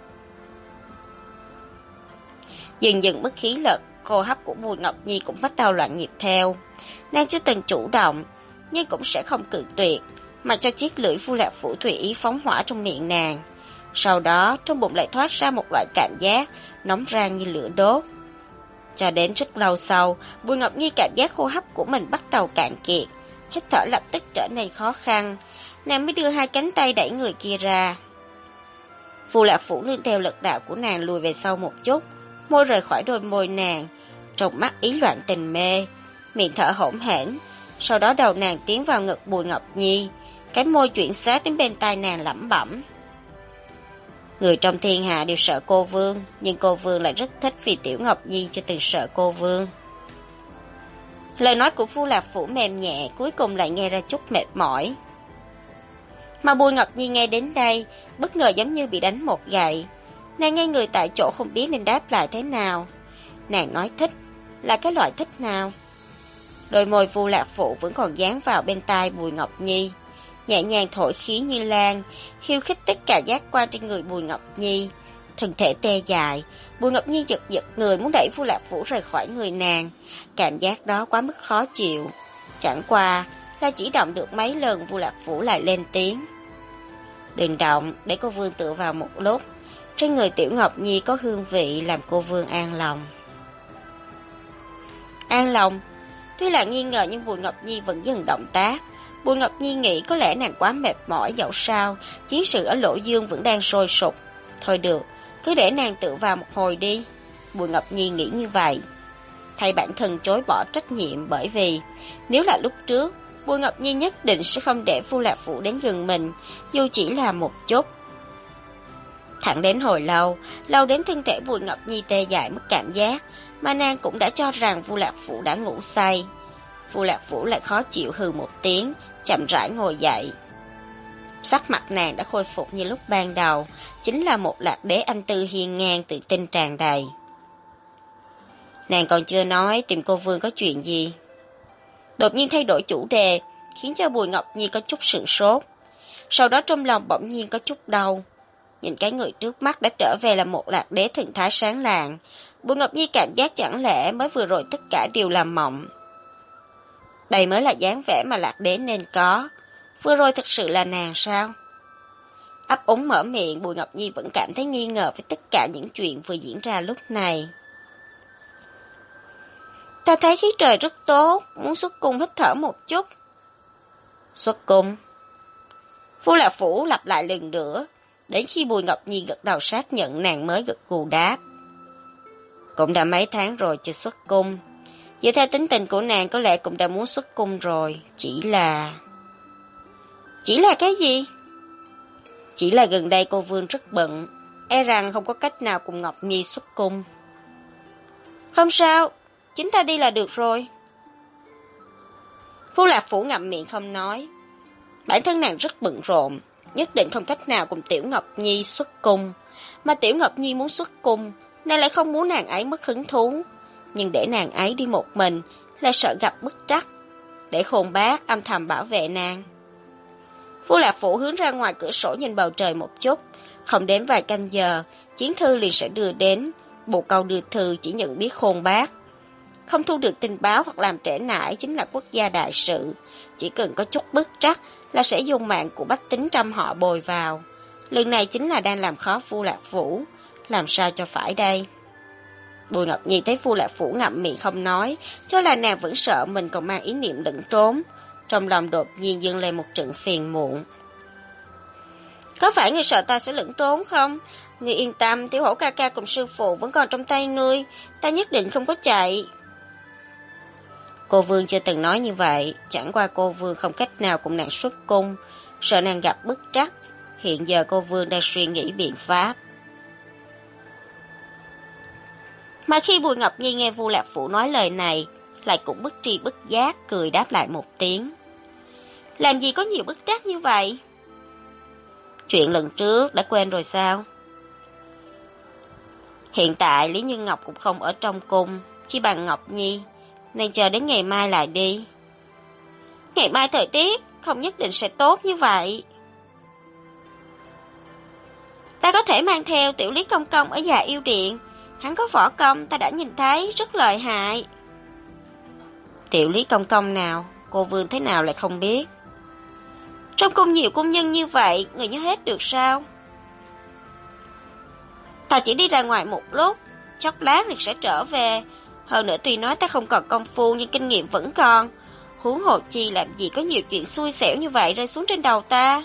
Dần dần mất khí lực, hô hấp của Bùi Ngọc Nhi cũng bắt đầu loạn nhịp theo. Nàng chưa từng chủ động, nhưng cũng sẽ không cự tuyệt, mà cho chiếc lưỡi Vu Lạc Vũ tùy ý phóng hỏa trong miệng nàng. Sau đó, trong bụng lại thoát ra một loại cảm giác nóng rang như lửa đốt. Cho đến rất lâu sau, Bùi Ngọc Nhi cảm giác hô hấp của mình bắt đầu cạn kiệt, hít thở lập tức trở nên khó khăn, nàng mới đưa hai cánh tay đẩy người kia ra. Vu Lạc Vũ nương theo lực đạo của nàng lùi về sau một chút, môi rời khỏi đôi môi nàng, trong mắt ý loạn tình mê, miệng thở hổn hển. Sau đó đầu nàng tiến vào ngực Bùi Ngọc Nhi, cái môi chuyển sát đến bên tai nàng lẩm bẩm. Người trong thiên hạ đều sợ cô Vương, nhưng cô Vương lại rất thích vì Tiểu Ngọc Nhi chưa từng sợ cô Vương. Lời nói của Vu Lạc Vũ mềm nhẹ, cuối cùng lại nghe ra chút mệt mỏi. Mà Bùi Ngọc Nhi nghe đến đây, bất ngờ giống như bị đánh một gậy. Nàng ngay người tại chỗ không biết nên đáp lại thế nào. Nàng nói thích, là cái loại thích nào? Đôi môi Vu Lạc Vũ vẫn còn dán vào bên tai Bùi Ngọc Nhi, nhẹ nhàng thổi khí như lan, khiêu khích tất cả giác quan trên người Bùi Ngọc Nhi. Thân thể tê dại, Bùi Ngọc Nhi giật giật người muốn đẩy Vu Lạc Vũ rời khỏi người nàng. Cảm giác đó quá mức khó chịu. Chẳng qua là chỉ động được mấy lần, Vu Lạc Vũ lại lên tiếng. Đừng động, để cô Vương tựa vào một lúc. Trên người Tiểu Ngọc Nhi có hương vị làm cô Vương an lòng. An lòng? Tuy là nghi ngờ nhưng Bùi Ngọc Nhi vẫn dừng động tác. Bùi Ngọc Nhi nghĩ có lẽ nàng quá mệt mỏi, dẫu sao chiến sự ở Lỗ Dương vẫn đang sôi sục. Thôi được, cứ để nàng tự vào một hồi đi. Bùi Ngọc Nhi nghĩ như vậy, thay bản thân chối bỏ trách nhiệm, bởi vì nếu là lúc trước, Bùi Ngọc Nhi nhất định sẽ không để Vu Lạc Vũ đến gần mình, dù chỉ là một chút. Thẳng đến hồi lâu, lâu đến thân thể Bùi Ngọc Nhi tê dại mất cảm giác, mà nàng cũng đã cho rằng Vu Lạc Vũ đã ngủ say. Vu Lạc Vũ lại khó chịu hừ một tiếng, chậm rãi ngồi dậy. Sắc mặt nàng đã khôi phục như lúc ban đầu, chính là một lạc đế anh tư hiên ngang, tự tin tràn đầy. Nàng còn chưa nói tìm cô Vương có chuyện gì. Đột nhiên thay đổi chủ đề, khiến cho Bùi Ngọc Nhi có chút sửng sốt. sau đó trong lòng bỗng nhiên có chút đau. Nhìn cái người trước mắt đã trở về là một Lạc Đế thần thái sáng lạng. Bùi Ngọc Nhi cảm giác chẳng lẽ mới vừa rồi tất cả đều là mộng. Đây mới là dáng vẻ mà Lạc Đế nên có. Vừa rồi thực sự là nàng sao? Ấp úng mở miệng, Bùi Ngọc Nhi vẫn cảm thấy nghi ngờ với tất cả những chuyện vừa diễn ra lúc này. Ta thấy khí trời rất tốt, muốn xuất cung hít thở một chút. Xuất cung? Vu Lạc Phủ lặp lại lần nữa, đến khi Bùi Ngọc Nhi gật đầu xác nhận nàng mới gật gù đáp. Cũng đã mấy tháng rồi chưa xuất cung. Dựa theo tính tình của nàng có lẽ cũng đã muốn xuất cung rồi, chỉ là... Chỉ là cái gì? Chỉ là gần đây cô Vương rất bận, e rằng không có cách nào cùng Ngọc Nhi xuất cung. Không sao, chính ta đi là được rồi. Vu Lạc Phủ ngậm miệng không nói. Bản thân nàng rất bận rộn, nhất định không cách nào cùng Tiểu Ngọc Nhi xuất cung. Mà Tiểu Ngọc Nhi muốn xuất cung, nàng lại không muốn nàng ấy mất hứng thú. Nhưng để nàng ấy đi một mình, lại sợ gặp bất trắc. Để Khôn Bác âm thầm bảo vệ nàng. Vu Lạc Phủ hướng ra ngoài cửa sổ nhìn bầu trời một chút, không đến vài canh giờ, chiến thư liền sẽ đưa đến. Bồ câu đưa thư chỉ nhận biết Khôn Bác. Không thu được tin báo hoặc làm trễ nải chính là quốc gia đại sự. Chỉ cần có chút bất trắc là sẽ dùng mạng của bách tính trăm họ bồi vào. Lần này chính là đang làm khó Vu Lạc Phủ. Làm sao cho phải đây? Bùi Ngọc Nhi thấy Vu Lạc Phủ ngậm miệng không nói, cho là nàng vẫn sợ mình còn mang ý niệm lẫn trốn. Trong lòng đột nhiên dâng lên một trận phiền muộn. Có phải ngươi sợ ta sẽ lẫn trốn không? Ngươi yên tâm, Tiểu Hổ ca ca cùng sư phụ vẫn còn trong tay ngươi, ta nhất định không có chạy. Cô Vương chưa từng nói như vậy, chẳng qua cô Vương không cách nào cùng nàng xuất cung, sợ nàng gặp bất trắc. Hiện giờ cô Vương đang suy nghĩ biện pháp. Mà khi Bùi Ngọc Nhi nghe Vu Lạc Phủ nói lời này, lại cũng bất tri bất giác cười đáp lại một tiếng. Làm gì có nhiều bất trắc như vậy? Chuyện lần trước đã quên rồi sao? Hiện tại Lý Như Ngọc cũng không ở trong cung, chỉ bằng Ngọc Nhi, nên chờ đến ngày mai lại đi. Ngày mai thời tiết không nhất định sẽ tốt như vậy. Ta có thể mang theo Tiểu Lý Công Công ở Dạ Yêu Điện, hắn có võ công ta đã nhìn thấy, rất lợi hại. Tiểu Lý Công Công nào, cô Vương thế nào lại không biết? Trong cung nhiều cung nhân như vậy, người nhớ hết được sao? Ta chỉ đi ra ngoài một lúc, chốc lát thì sẽ trở về. Hơn nữa tuy nói ta không còn công phu nhưng kinh nghiệm vẫn còn. Huống hồ chi làm gì có nhiều chuyện xui xẻo như vậy rơi xuống trên đầu ta.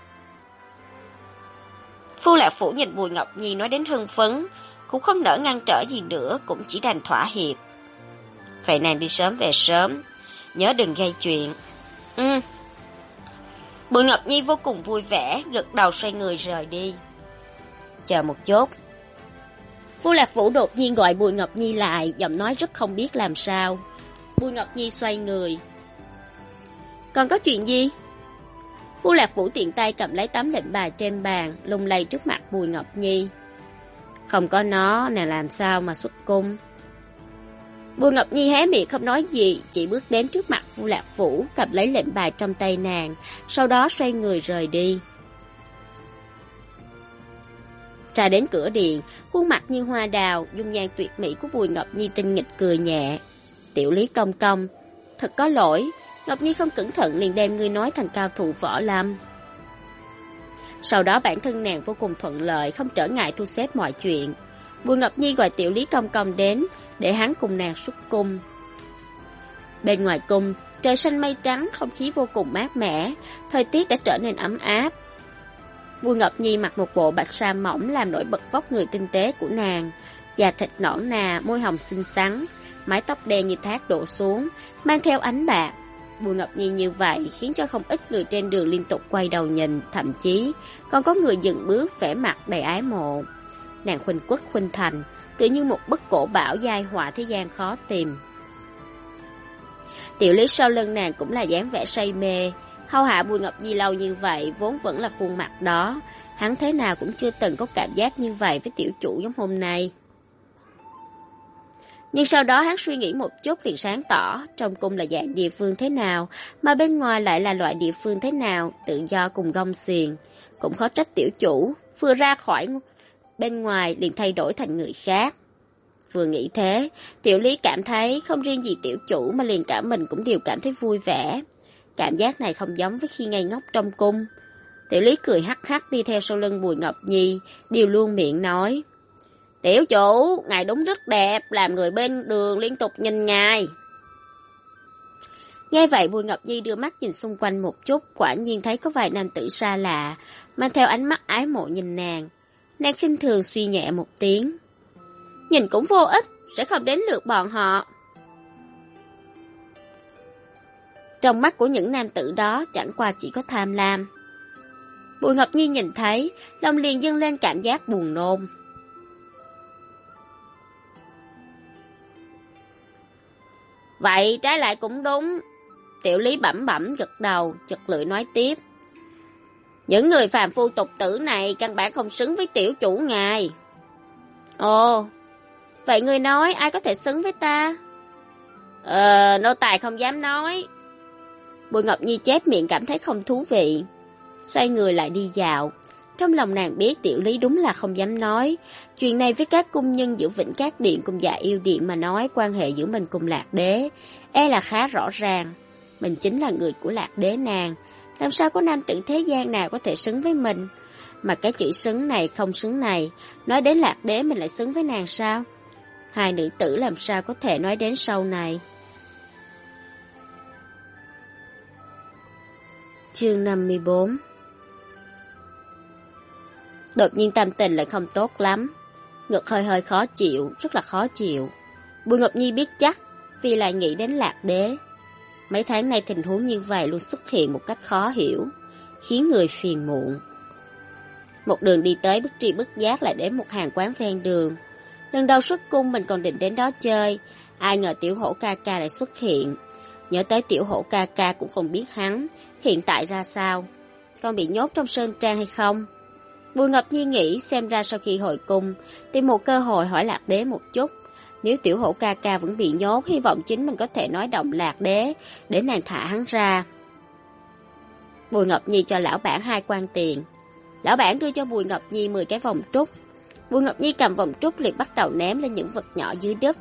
Vu Lạc Phủ nhìn Bùi Ngọc Nhi nói đến hưng phấn, cũng không nỡ ngăn trở gì nữa, cũng chỉ đành thỏa hiệp. Vậy nàng đi sớm về sớm, nhớ đừng gây chuyện. Bùi Ngọc Nhi vô cùng vui vẻ, gật đầu xoay người rời đi. Chờ một chút. Vu Lạc Phủ đột nhiên gọi Bùi Ngọc Nhi lại, giọng nói rất không biết làm sao. Bùi Ngọc Nhi xoay người. Còn có chuyện gì? Vu Lạc Phủ tiện tay cầm lấy tấm lệnh bài trên bàn, lung lay trước mặt Bùi Ngọc Nhi. Không có nó, nàng làm sao mà xuất cung? Bùi Ngọc Nhi hé miệng không nói gì, chỉ bước đến trước mặt Vu Lạc Phủ, cầm lấy lệnh bài trong tay nàng, sau đó xoay người rời đi. Ra đến cửa điện, khuôn mặt như hoa đào, dung nhan tuyệt mỹ của Bùi Ngọc Nhi tinh nghịch cười nhẹ. Tiểu Lý Công Công, thật có lỗi, Ngọc Nhi không cẩn thận liền đem ngươi nói thành cao thủ võ lâm. Sau đó bản thân nàng vô cùng thuận lợi, không trở ngại thu xếp mọi chuyện. Bùi Ngọc Nhi gọi Tiểu Lý Công Công đến, để hắn cùng nàng xuất cung. Bên ngoài cung, trời xanh mây trắng, không khí vô cùng mát mẻ, thời tiết đã trở nên ấm áp. Bùi Ngọc Nhi mặc một bộ bạch sa mỏng làm nổi bật vóc người tinh tế của nàng, da thịt nõn nà, môi hồng xinh xắn, mái tóc đen như thác đổ xuống, mang theo ánh bạc. Bùi Ngọc Nhi như vậy khiến cho không ít người trên đường liên tục quay đầu nhìn, thậm chí còn có người dừng bước vẻ mặt đầy ái mộ. Nàng khuynh quốc khuynh thành, tự như một bức cổ bảo giai họa thế gian khó tìm. Tiểu Lý sau lưng nàng cũng là dáng vẻ say mê, hầu hạ Bùi Ngọc Nhi lâu như vậy vốn vẫn là khuôn mặt đó, hắn thế nào cũng chưa từng có cảm giác như vậy với tiểu chủ giống hôm nay. Nhưng sau đó hắn suy nghĩ một chút liền sáng tỏ, trong cung là dạng địa phương thế nào, mà bên ngoài lại là loại địa phương thế nào, tự do cùng gông xiềng. Cũng khó trách tiểu chủ, vừa ra khỏi bên ngoài liền thay đổi thành người khác. Vừa nghĩ thế, Tiểu Lý cảm thấy không riêng gì tiểu chủ mà liền cả mình cũng đều cảm thấy vui vẻ. Cảm giác này không giống với khi ngây ngốc trong cung. Tiểu Lý cười hắc hắc đi theo sau lưng Bùi Ngọc Nhi, điều luôn miệng nói. Tiểu chủ, ngài đúng rất đẹp, làm người bên đường liên tục nhìn ngài. Nghe vậy Bùi Ngọc Nhi đưa mắt nhìn xung quanh một chút, quả nhiên thấy có vài nam tử xa lạ, mang theo ánh mắt ái mộ nhìn nàng. Nàng khinh thường suy nhẹ một tiếng. Nhìn cũng vô ích, sẽ không đến lượt bọn họ. Trong mắt của những nam tử đó chẳng qua chỉ có tham lam. Bùi Ngọc Nhi nhìn thấy, lòng liền dâng lên cảm giác buồn nôn. Vậy trái lại cũng đúng. Tiểu Lý bẩm bẩm gật đầu, chật lưỡi nói tiếp. Những người phàm phu tục tử này căn bản không xứng với tiểu chủ ngài. Ồ, vậy người nói ai có thể xứng với ta? Nô tài không dám nói. Bùi Ngọc Nhi chép miệng cảm thấy không thú vị. Xoay người lại đi dạo. Trong lòng nàng biết Tiểu Lý đúng là không dám nói. Chuyện này với các cung nhân giữa Vĩnh Cát Điện cùng Dạ Yêu Điện mà nói, quan hệ giữa mình cùng Lạc Đế e là khá rõ ràng. Mình chính là người của Lạc Đế nàng. Làm sao có nam tử thế gian nào có thể xứng với mình? Mà cái chữ xứng này không xứng này, nói đến Lạc Đế mình lại xứng với nàng sao? Hai nữ tử làm sao có thể nói đến sau này? Chương 54. Đột nhiên tâm tình lại không tốt lắm. Ngực hơi hơi khó chịu, rất là khó chịu. Bùi Ngọc Nhi biết chắc, vì lại nghĩ đến Lạc Đế. Mấy tháng nay tình huống như vậy luôn xuất hiện một cách khó hiểu, khiến người phiền muộn. Một đường đi tới bất tri bất giác lại đến một hàng quán ven đường. Lần đầu xuất cung mình còn định đến đó chơi, ai ngờ Tiểu Hổ ca ca lại xuất hiện. Nhớ tới Tiểu Hổ ca ca cũng không biết hắn hiện tại ra sao, còn bị nhốt trong sơn trang hay không. Bùi Ngọc Nhi nghĩ xem ra sau khi hồi cung, tìm một cơ hội hỏi Lạc Đế một chút. Nếu Tiểu Hổ ca ca vẫn bị nhốt, hy vọng chính mình có thể nói động Lạc Đế để nàng thả hắn ra. Bùi Ngọc Nhi cho lão bản 2 quan tiền. Lão bản đưa cho Bùi Ngọc Nhi 10 cái vòng trúc. Bùi Ngọc Nhi cầm vòng trúc liền bắt đầu ném lên những vật nhỏ dưới đất.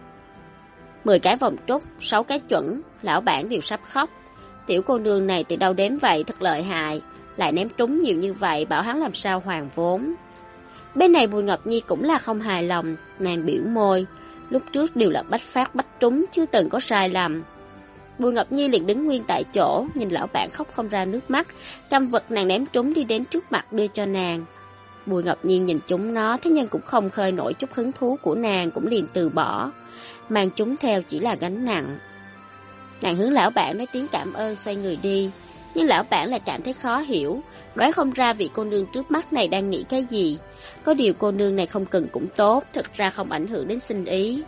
10 cái vòng trúc, 6 cái chuẩn, lão bản đều sắp khóc. Tiểu cô nương này từ đâu đến vậy, thật lợi hại, lại ném trúng nhiều như vậy, bảo hắn làm sao hoàn vốn. Bên này Bùi Ngọc Nhi cũng là không hài lòng, nàng biểu môi, lúc trước đều là bách phát bách trúng, chưa từng có sai lầm. Bùi Ngọc Nhi liền đứng nguyên tại chỗ, nhìn lão bản khóc không ra nước mắt, cầm vật nàng ném trúng đi đến trước mặt đưa cho nàng. Bùi Ngọc Nhi nhìn chúng nó, thế nhưng cũng không khơi nổi chút hứng thú của nàng, cũng liền từ bỏ, mang chúng theo chỉ là gánh nặng. Nàng hướng lão bản nói tiếng cảm ơn xoay người đi, nhưng lão bản lại cảm thấy khó hiểu, đoán không ra vị cô nương trước mắt này đang nghĩ cái gì. Có điều cô nương này không cần cũng tốt, thực ra không ảnh hưởng đến sinh ý.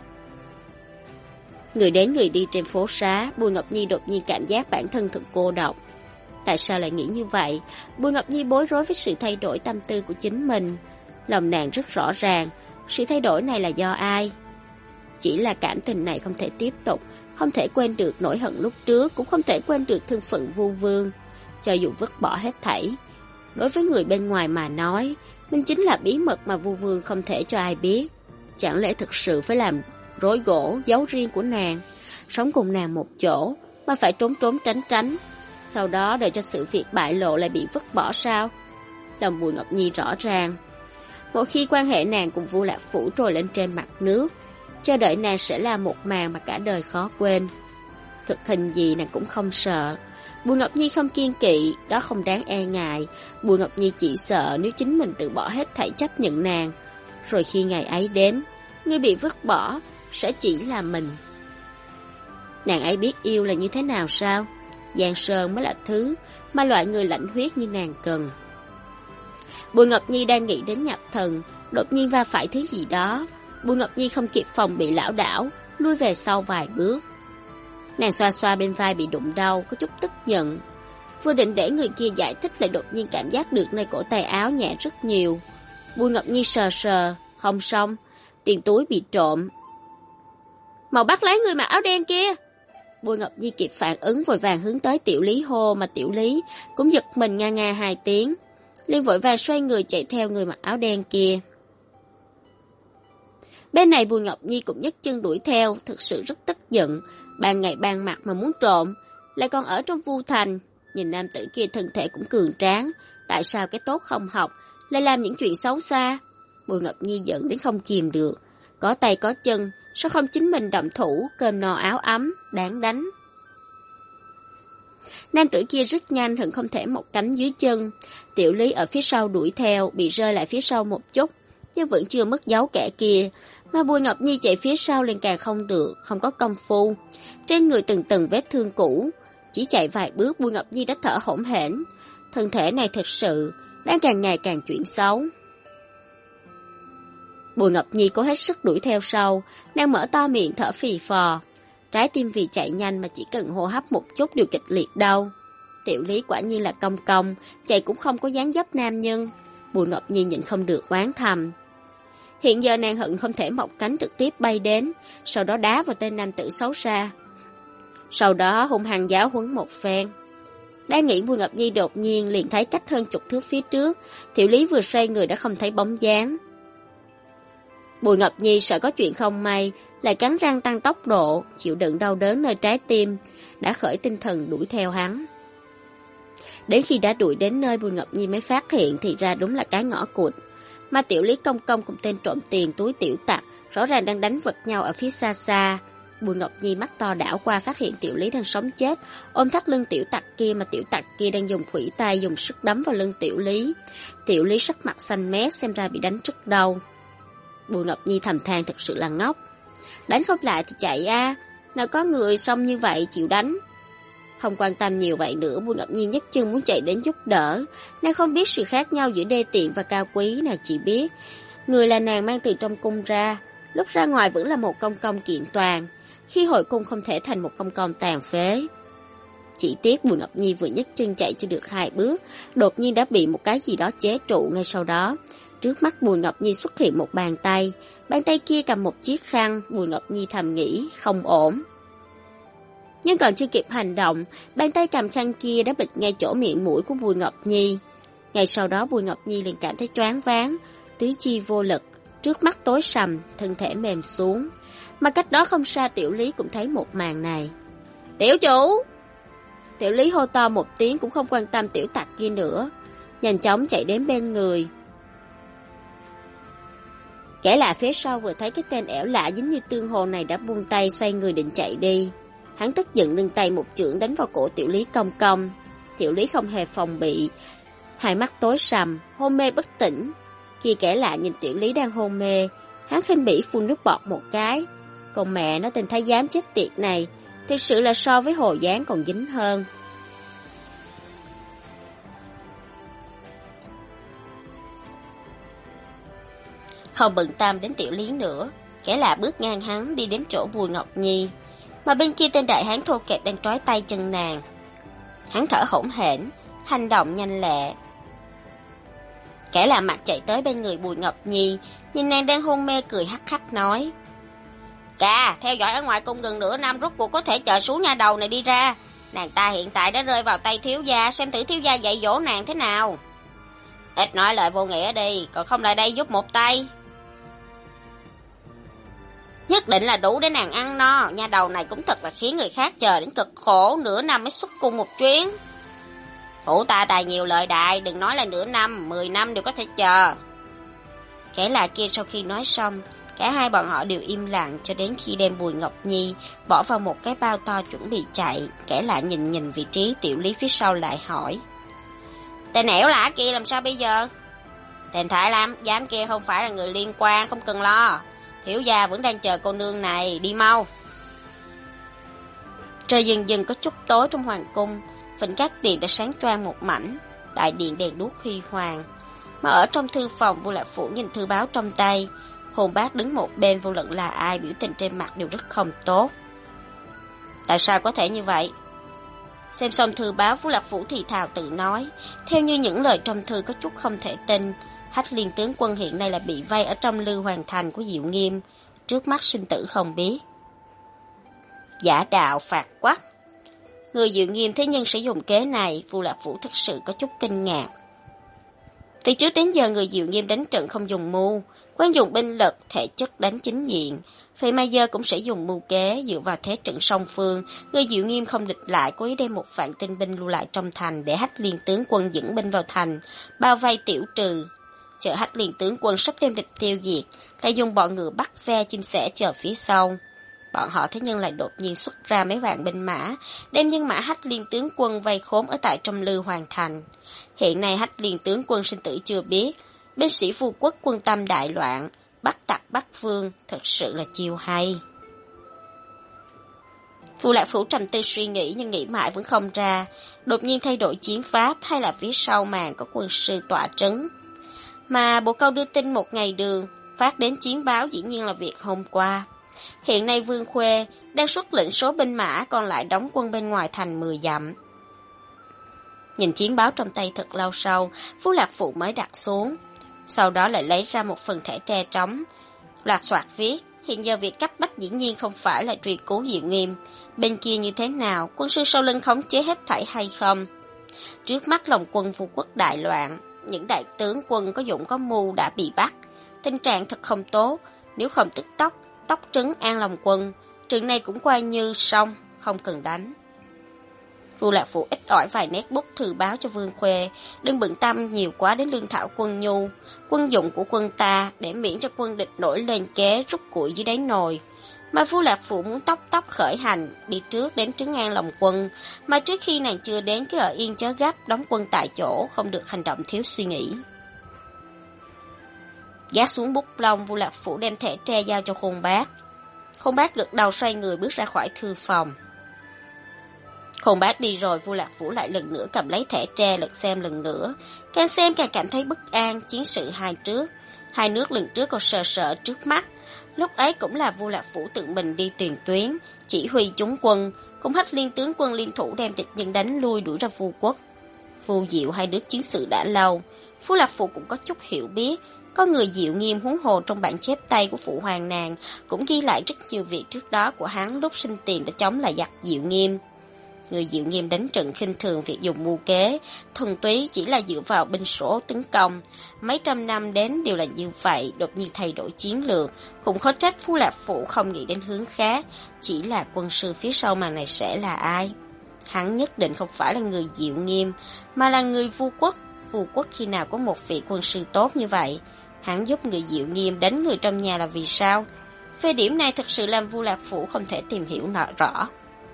Người đến người đi trên phố xá, Bùi Ngọc Nhi đột nhiên cảm giác bản thân thật cô độc. Tại sao lại nghĩ như vậy? Bùi Ngọc Nhi bối rối với sự thay đổi tâm tư của chính mình. Lòng nàng rất rõ ràng, sự thay đổi này là do ai? Chỉ là cảm tình này không thể tiếp tục, không thể quên được nỗi hận lúc trước, cũng không thể quên được thân phận Vu Vương. Cho dù vứt bỏ hết thảy, đối với người bên ngoài mà nói, mình chính là bí mật mà Vu Vương không thể cho ai biết. Chẳng lẽ thực sự phải làm rối gỗ, giấu riêng của nàng, sống cùng nàng một chỗ, mà phải trốn trốn tránh tránh, sau đó đợi cho sự việc bại lộ lại bị vứt bỏ sao? Lòng Bùi Ngọc Nhi rõ ràng. Một khi quan hệ nàng cùng Vu Lạc Phủ trồi lên trên mặt nước, chờ đợi nàng sẽ là một màn mà cả đời khó quên. Thực hình gì nàng cũng không sợ. Bùi Ngọc Nhi không kiên kỵ, đó không đáng e ngại. Bùi Ngọc Nhi chỉ sợ nếu chính mình từ bỏ hết thảy chấp nhận nàng, rồi khi ngày ấy đến, người bị vứt bỏ sẽ chỉ là mình. Nàng ấy biết yêu là như thế nào sao? Giang sơn mới là thứ mà loại người lãnh huyết như nàng cần. Bùi Ngọc Nhi đang nghĩ đến nhập thần, đột nhiên va phải thứ gì đó. Bùi Ngọc Nhi không kịp phòng bị lảo đảo, lui về sau vài bước. Nàng xoa xoa bên vai bị đụng đau, có chút tức giận. Vừa định để người kia giải thích lại đột nhiên cảm giác được nơi cổ tay áo nhẹ rất nhiều. Bùi Ngọc Nhi sờ sờ, không xong, tiền túi bị trộm. Mau bắt lấy người mặc áo đen kia. Bùi Ngọc Nhi kịp phản ứng vội vàng hướng tới Tiểu Lý hô, mà Tiểu Lý cũng giật mình nga nga 2 tiếng. Liền vội vàng xoay người chạy theo người mặc áo đen kia. Bên này Bùi Ngọc Nhi cũng nhấc chân đuổi theo, thực sự rất tức giận. Ban ngày ban mặt mà muốn trộm, lại còn ở trong Vu Thành. Nhìn nam tử kia thân thể cũng cường tráng, tại sao cái tốt không học, lại làm những chuyện xấu xa? Bùi Ngọc Nhi giận đến không kìm được. Có tay có chân, sao không chính mình động thủ, cơm no áo ấm, đáng đánh. Nam tử kia rất nhanh, hận không thể một cánh dưới chân. Tiểu Lý ở phía sau đuổi theo, bị rơi lại phía sau một chút, nhưng vẫn chưa mất dấu kẻ kia. Mà Bùi Ngọc Nhi chạy phía sau lên càng không được, không có công phu. Trên người từng từng vết thương cũ, chỉ chạy vài bước Bùi Ngọc Nhi đã thở hổn hển. Thân thể này thật sự đang càng ngày càng chuyển xấu. Bùi Ngọc Nhi cố hết sức đuổi theo sau, đang mở to miệng thở phì phò. Trái tim vì chạy nhanh mà chỉ cần hô hấp một chút đều kịch liệt đau. Tiểu Lý quả nhiên là công công, chạy cũng không có dáng dấp nam nhân. Bùi Ngọc Nhi nhịn không được oán thầm. Hiện giờ nàng hận không thể mọc cánh trực tiếp bay đến, sau đó đá vào tên nam tử xấu xa. Sau đó hung hăng giáo huấn một phen. Đang nghĩ Bùi Ngọc Nhi đột nhiên liền thấy cách hơn chục thước phía trước, Tiểu Lý vừa xoay người đã không thấy bóng dáng. Bùi Ngọc Nhi sợ có chuyện không may, lại cắn răng tăng tốc độ, chịu đựng đau đớn nơi trái tim, đã khởi tinh thần đuổi theo hắn. Đến khi đã đuổi đến nơi Bùi Ngọc Nhi mới phát hiện thì ra đúng là cái ngõ cụt. Mà Tiểu Lý công công cùng tên trộm tiền túi tiểu tặc rõ ràng đang đánh vật nhau ở phía xa xa. Bùi Ngọc Nhi mắt to đảo qua phát hiện Tiểu Lý đang sống chết, ôm thắt lưng tiểu tặc kia, mà tiểu tặc kia đang dùng khuỷu tay dùng sức đấm vào lưng Tiểu Lý. Tiểu Lý sắc mặt xanh mét, xem ra bị đánh rất đau. Bùi Ngọc Nhi thầm than thật sự là ngốc. Đánh không lại thì chạy a, nào có người xong như vậy chịu đánh. Không quan tâm nhiều vậy nữa, Bùi Ngọc Nhi nhấc chân muốn chạy đến giúp đỡ. Nàng không biết sự khác nhau giữa đê tiện và cao quý, nàng chỉ biết người là nàng mang từ trong cung ra, lúc ra ngoài vẫn là một công công kiện toàn, khi hồi cung không thể thành một công công tàn phế. Chỉ tiếc Bùi Ngọc Nhi vừa nhấc chân chạy chưa được 2 bước, đột nhiên đã bị một cái gì đó chế trụ. Ngay sau đó, trước mắt Bùi Ngọc Nhi xuất hiện một bàn tay kia cầm một chiếc khăn. Bùi Ngọc Nhi thầm nghĩ không ổn. Nhưng còn chưa kịp hành động, bàn tay cầm khăn kia đã bịt ngay chỗ miệng mũi của Bùi Ngọc Nhi. Ngay sau đó Bùi Ngọc Nhi liền cảm thấy choáng váng, tứ chi vô lực, trước mắt tối sầm, thân thể mềm xuống. Mà cách đó không xa Tiểu Lý cũng thấy một màn này. Tiểu chủ! Tiểu Lý hô to một tiếng cũng không quan tâm tiểu tặc kia nữa, nhanh chóng chạy đến bên người. Kẻ lạ phía sau vừa thấy cái tên ẻo lạ dính như tương hồ này đã buông tay xoay người định chạy đi. Hắn tức giận nâng tay một chưởng đánh vào cổ Tiểu Lý công công. Tiểu Lý không hề phòng bị, hai mắt tối sầm, hôn mê bất tỉnh. Khi kẻ lạ nhìn Tiểu Lý đang hôn mê, hắn khinh bỉ phun nước bọt một cái. Còn mẹ nó tên thái giám chết tiệt này, thực sự là so với Hồ Giáng còn dính hơn. Không bận tâm đến Tiểu Lý nữa, kẻ lạ bước ngang hắn đi đến chỗ Bùi Ngọc Nhi, mà bên kia tên đại hán thô kệch đang trói tay chân nàng. Hắn thở hổn hển, hành động nhanh lẹ. Kẻ lạ mặt chạy tới bên người Bùi Ngọc Nhi, nhìn nàng đang hôn mê cười hắc hắc nói: Ca, theo dõi ở ngoài cung gần nửa năm, rốt cuộc có thể chờ số nha đầu này đi ra. Nàng ta hiện tại đã rơi vào tay thiếu gia, xem thử thiếu gia dạy dỗ nàng thế nào. Ít nói lời vô nghĩa đi, còn không lại đây giúp một tay. Nhất định là đủ để nàng ăn no, nha đầu này cũng thật là khiến người khác chờ đến cực khổ, nửa năm mới xuất cung một chuyến. Phụ ta tài nhiều lợi đại, đừng nói là nửa năm, 10 năm đều có thể chờ. Kẻ lạ kia sau khi nói xong, cả hai bọn họ đều im lặng cho đến khi đem Bùi Ngọc Nhi bỏ vào một cái bao to chuẩn bị chạy. Kẻ lạ nhìn vị trí Tiểu Lý phía sau lại hỏi: Tên ẻo lạ kia làm sao bây giờ? Tên thái giám kia không phải là người liên quan, không cần lo. Thiếu gia vẫn đang chờ cô nương này, đi mau. Trời dần dần có chút tối trong hoàng cung, vịnh các điện đã sáng choang một mảnh, đại điện đèn đuốc huy hoàng. Mà ở trong thư phòng, Vu Lạc Phủ nhìn thư báo trong tay, Hồn Bác đứng một bên, vô luận là ai biểu tình trên mặt đều rất không tốt. Tại sao có thể như vậy? Xem xong thư báo, Vu Lạc Phủ thì thào tự nói, theo như những lời trong thư có chút không thể tin. Hách Liên tướng quân hiện nay là bị vây ở trong Lư Hoàng thành của Diệu Nghiêm, trước mắt sinh tử không biết. Giả đạo phạt quắc. Người Diệu Nghiêm thế nhưng sử dụng kế này, Vu Lạc Phủ thật sự có chút kinh ngạc. Từ trước đến giờ người Diệu Nghiêm đánh trận không dùng mưu, quen dùng binh lực, thể chất đánh chính diện. Vậy mà giờ cũng sẽ dùng mưu kế, dựa vào thế trận song phương, người Diệu Nghiêm không địch lại, cố ý đem 1 vạn tinh binh lưu lại trong thành để Hách Liên tướng quân dẫn binh vào thành, bao vây Tiểu Trừ. Chờ Hách Liên tướng quân sắp đem địch tiêu diệt, lại dùng bọn ngựa bắt ve chim sẻ chờ phía sau. Bọn họ thế nhưng lại đột nhiên xuất ra mấy vạn binh mã, đem nhân mã Hách Liên tướng quân vây khốn ở tại trong Lư Hoàng thành. Hiện nay Hách Liên tướng quân sinh tử chưa biết, binh sĩ Phu quốc quân tâm đại loạn, bắt tặc bắt phương, thật sự là chiêu hay. Vu Lạc Phủ trầm tư suy nghĩ nhưng nghĩ mãi vẫn không ra, đột nhiên thay đổi chiến pháp hay là phía sau màn có quân sư tọa trấn. Mà bộ câu đưa tin 1 ngày đường, phát đến chiến báo dĩ nhiên là việc hôm qua. Hiện nay Vương Khuê đang xuất lệnh số binh mã còn lại đóng quân bên ngoài thành 10 dặm. Nhìn chiến báo trong tay thật lâu sau, Vu Lạc Phủ mới đặt xuống. Sau đó lại lấy ra một phần thẻ tre trống. Loạt soạt viết, hiện giờ việc cấp bách dĩ nhiên không phải là truy cứu Diệu Nghiêm. Bên kia như thế nào, quân sư sau lưng khống chế hết thảy hay không? Trước mắt lòng quân Phu quốc đại loạn, những đại tướng quân có dụng có mưu đã bị bắt. Tình trạng thật không tốt, nếu không tức tốc trấn an lòng quân, trường này cũng coi như xong, không cần đánh. Vu Lạc Phủ ít ỏi vài nét bút thư báo cho Vương Khuê, đừng bận tâm nhiều quá đến lương thảo quân nhu, quân dụng của quân ta để miễn cho quân địch nổi lên kế rút củi dưới đáy nồi. Mà Vu Lạc Phủ muốn tốc khởi hành, đi trước đến trấn an lòng quân, mà trước khi nàng chưa đến cứ ở yên chớ gấp, đóng quân tại chỗ, không được hành động thiếu suy nghĩ. Gác xuống bút lông, Vu Lạc Phủ đem thẻ tre giao cho Khôn Bác. Khôn Bác gật đầu xoay người bước ra khỏi thư phòng. Khôn Bác đi rồi, Vu Lạc Phủ lại lần nữa cầm lấy thẻ tre lật xem lần nữa. Càng xem càng cảm thấy bất an, chiến sự hai nước lần trước còn sợ trước mắt. Lúc ấy cũng là Vu Lạc Phủ tự mình đi tiền tuyến, chỉ huy chúng quân, cùng Hách Liên tướng quân liên thủ đem địch nhân đánh lui đuổi ra Phu quốc. Vu Diệu hai nước chiến sự đã lâu, Vu Lạc Phủ cũng có chút hiểu biết. Có người Diệu Nghiêm huống hồ trong bản chép tay của phụ hoàng nàng cũng ghi lại rất nhiều việc trước đó của hắn lúc sinh tiền đã chống lại giặc Diệu Nghiêm. Người Diệu Nghiêm đánh trận khinh thường việc dùng mưu kế, thuần túy chỉ là dựa vào binh số tấn công. Mấy trăm năm đến đều là như vậy, đột nhiên thay đổi chiến lược, cũng khó trách Vu Lạc Phủ không nghĩ đến hướng khác, chỉ là quân sư phía sau màn này sẽ là ai. Hắn nhất định không phải là người Diệu Nghiêm, mà là người Phu quốc. Phu quốc khi nào có một vị quân sư tốt như vậy? Hắn giúp người Diệu Nghiêm đánh người trong nhà là vì sao? Về điểm này thật sự làm Vu Lạc Phủ không thể tìm hiểu rõ.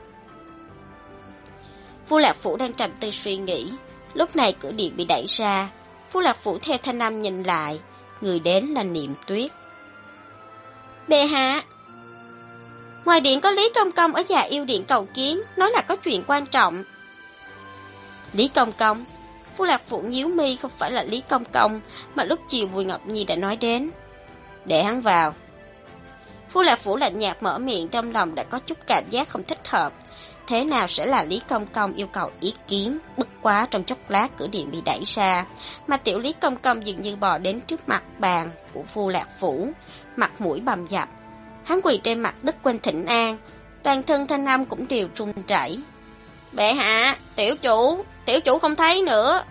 Vu Lạc Phủ đang trầm tư suy nghĩ, lúc này cửa điện bị đẩy ra. Vu Lạc Phủ theo thanh âm nhìn lại, người đến là Niệm Tuyết. Bệ hạ, ngoài điện có Lý Công Công ở Già Yêu Điện cầu kiến, nói là có chuyện quan trọng. Lý Công Công? Vu Lạc Phủ nhíu mi, không phải là Lý Công Công mà lúc chiều Bùi Ngọc Nhi đã nói đến. Để hắn vào. Vu Lạc Phủ lạnh nhạt mở miệng, trong lòng đã có chút cảm giác không thích hợp. Thế nào sẽ là Lý Công Công yêu cầu ý kiến? Bất quá trong chốc lát cửa điện bị đẩy ra, mà tiểu Lý Công Công dường như bò đến trước mặt bàn của Vu Lạc Phủ, mặt mũi bầm dập. Hắn quỳ trên mặt đất quên thỉnh an, toàn thân thanh âm cũng đều run rẩy. Bệ hạ, tiểu chủ không thấy nữa.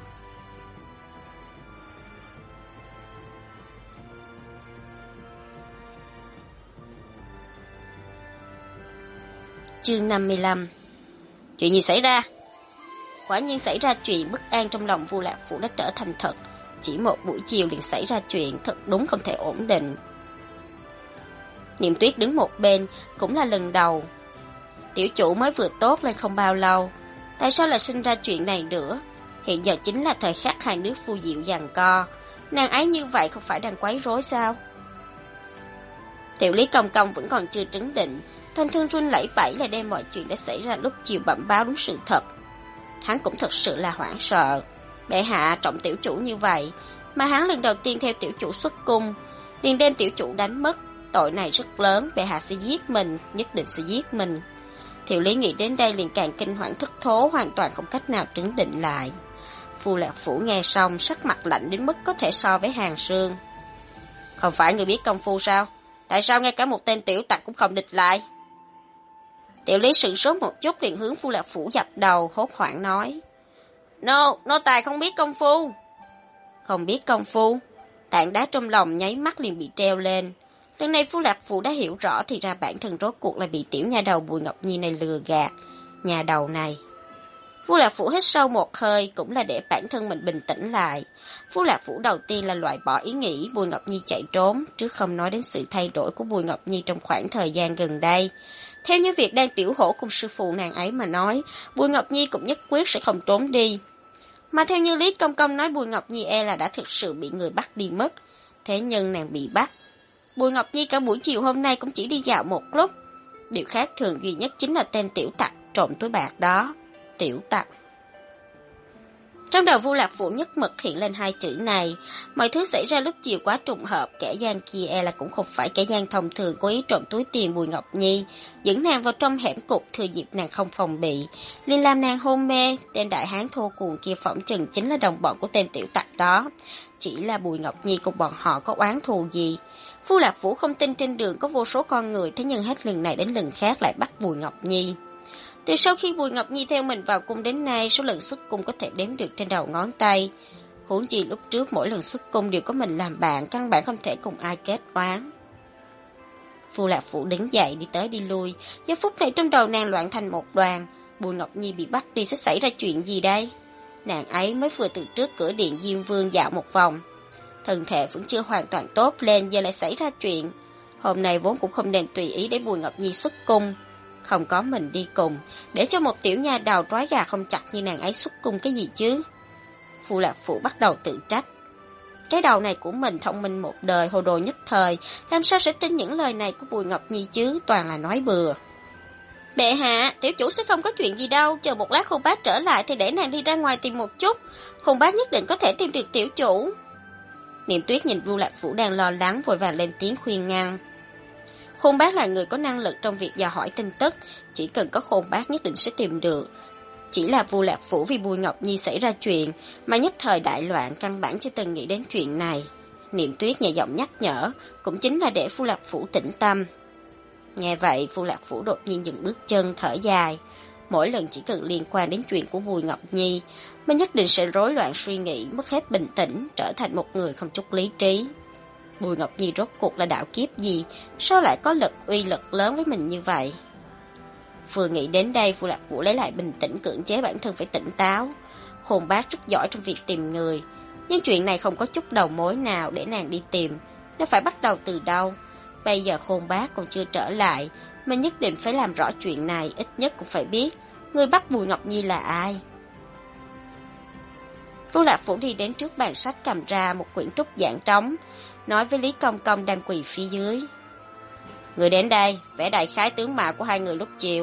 Chương 55. Chuyện gì xảy ra? Quả nhiên xảy ra chuyện, bất an trong lòng Vu Lạc Phủ đã trở thành thật. Chỉ một buổi chiều liền xảy ra chuyện, thật đúng không thể ổn định. Niệm Tuyết đứng một bên, cũng là lần đầu. Tiểu chủ mới vừa tốt lên không bao lâu, tại sao lại sinh ra chuyện này nữa? Hiện giờ chính là thời khắc hai nước Phu Diệu giằng co, nàng ấy như vậy không phải đang quấy rối sao? Tiểu Lý Công Công vẫn còn chưa trấn định, thân thương run lẩy bẩy là đem mọi chuyện đã xảy ra lúc chiều bẩm báo đúng sự thật. Hắn cũng thật sự là hoảng sợ. Bệ hạ trọng tiểu chủ như vậy, mà hắn lần đầu tiên theo tiểu chủ xuất cung, liền đem tiểu chủ đánh mất. Tội này rất lớn, bệ hạ sẽ giết mình, nhất định sẽ giết mình. Tiểu Lý nghĩ đến đây liền càng kinh hoàng thất thố, hoàn toàn không cách nào trấn định lại. Vu Lạc Phủ nghe xong, sắc mặt lạnh đến mức có thể so với Hàn Sương. Không phải người biết công phu sao? Tại sao ngay cả một tên tiểu tặc cũng không địch lại? Tiểu Lý sửng sốt một chút liền hướng Phu Lạc Phủ dập đầu, hốt hoảng nói. Nô tài không biết công phu. Không biết công phu? Tảng đá trong lòng nháy mắt liền bị treo lên. Lần này Phu Lạc Phủ đã hiểu rõ thì ra bản thân rốt cuộc là bị tiểu nhà đầu Bùi Ngọc Nhi này lừa gạt. Nhà đầu này. Phu Lạc Phủ hít sâu một hơi cũng là để bản thân mình bình tĩnh lại. Phu Lạc Phủ đầu tiên là loại bỏ ý nghĩ Bùi Ngọc Nhi chạy trốn, trước không nói đến sự thay đổi của Bùi Ngọc Nhi trong khoảng thời gian gần đây. Theo như việc đang tiểu hổ cùng sư phụ nàng ấy mà nói, Bùi Ngọc Nhi cũng nhất quyết sẽ không trốn đi. Mà theo như Lý Công Công nói, Bùi Ngọc Nhi e là đã thực sự bị người bắt đi mất. Thế nhưng nàng bị bắt. Bùi Ngọc Nhi cả buổi chiều hôm nay cũng chỉ đi dạo một lúc. Điều khác thường duy nhất chính là tên tiểu tặc trộm túi bạc đó. Tiểu tặc. Trong đầu Vu Lạc Phủ nhất mực hiện lên hai chữ này. Mọi thứ xảy ra lúc chiều quá trùng hợp, kẻ gian kia e là cũng không phải kẻ gian thông thường cố ý trộm túi tiền Bùi Ngọc Nhi, dẫn nàng vào trong hẻm cục thừa dịp nàng không phòng bị, liền làm nàng hôn mê. Tên đại hán thô cuồng kia phỏng chừng chính là đồng bọn của tên tiểu tặc đó. Chỉ là Bùi Ngọc Nhi cùng bọn họ có oán thù gì? Vu Lạc Phủ không tin trên đường có vô số con người, thế nhưng hết lần này đến lần khác lại bắt Bùi Ngọc Nhi. Từ sau khi Bùi Ngọc Nhi theo mình vào cung đến nay, số lần xuất cung có thể đếm được trên đầu ngón tay. Huống chi lúc trước mỗi lần xuất cung đều có mình làm bạn, căn bản không thể cùng ai kết oán. Vu Lạc Phủ đứng dậy đi tới đi lui, giờ phút này trong đầu nàng loạn thành một đoàn. Bùi Ngọc Nhi bị bắt đi sẽ xảy ra chuyện gì đây? Nàng ấy mới vừa từ trước cửa điện Diêm Vương dạo một vòng, thân thể vẫn chưa hoàn toàn tốt lên, giờ lại xảy ra chuyện. Hôm nay vốn cũng không nên tùy ý để Bùi Ngọc Nhi xuất cung. Không có mình đi cùng, để cho một tiểu nha đầu trói gà không chặt như nàng ấy xuất cung cái gì chứ? Vu Lạc Phủ bắt đầu tự trách. Cái đầu này của mình thông minh một đời, hồ đồ nhất thời, làm sao sẽ tin những lời này của Bùi Ngọc Nhi chứ, toàn là nói bừa. Bệ hạ, tiểu chủ sẽ không có chuyện gì đâu, chờ một lát Khôn Bác trở lại thì để nàng đi ra ngoài tìm một chút, Khôn Bác nhất định có thể tìm được tiểu chủ. Niệm Tuyết nhìn Vu Lạc Phủ đang lo lắng vội vàng lên tiếng khuyên ngăn. Khôn Bác là người có năng lực trong việc dò hỏi tin tức, chỉ cần có Khôn Bác nhất định sẽ tìm được. Chỉ là Vu Lạc Phủ vì Bùi Ngọc Nhi xảy ra chuyện mà nhất thời đại loạn, căn bản chưa từng nghĩ đến chuyện này. Niệm Tuyết nhẹ giọng nhắc nhở, cũng chính là để Vu Lạc Phủ tĩnh tâm. Nghe vậy, Vu Lạc Phủ đột nhiên dừng bước chân, thở dài. Mỗi lần chỉ cần liên quan đến chuyện của Bùi Ngọc Nhi, mình nhất định sẽ rối loạn suy nghĩ, mất hết bình tĩnh, trở thành một người không chút lý trí. Bùi Ngọc Nhi rốt cuộc là đạo kiếp gì, sao lại có uy lực lớn với mình như vậy? Vừa nghĩ đến đây, Vu Lạc Phủ lấy lại bình tĩnh, cưỡng chế bản thân phải tỉnh táo. Khôn Bác rất giỏi trong việc tìm người, nhưng chuyện này không có chút đầu mối nào để nàng đi tìm, nó phải bắt đầu từ đâu? Bây giờ Khôn Bác còn chưa trở lại, mình nhất định phải làm rõ chuyện này, ít nhất cũng phải biết người bắt Bùi Ngọc Nhi là ai. Vu Lạc Phủ đi đến trước bàn sách, cầm ra một quyển trúc giản trống, nói với Lý Công Công đang quỳ phía dưới. Người đến đây, vẽ đại khái tướng mạo của hai người lúc chiều.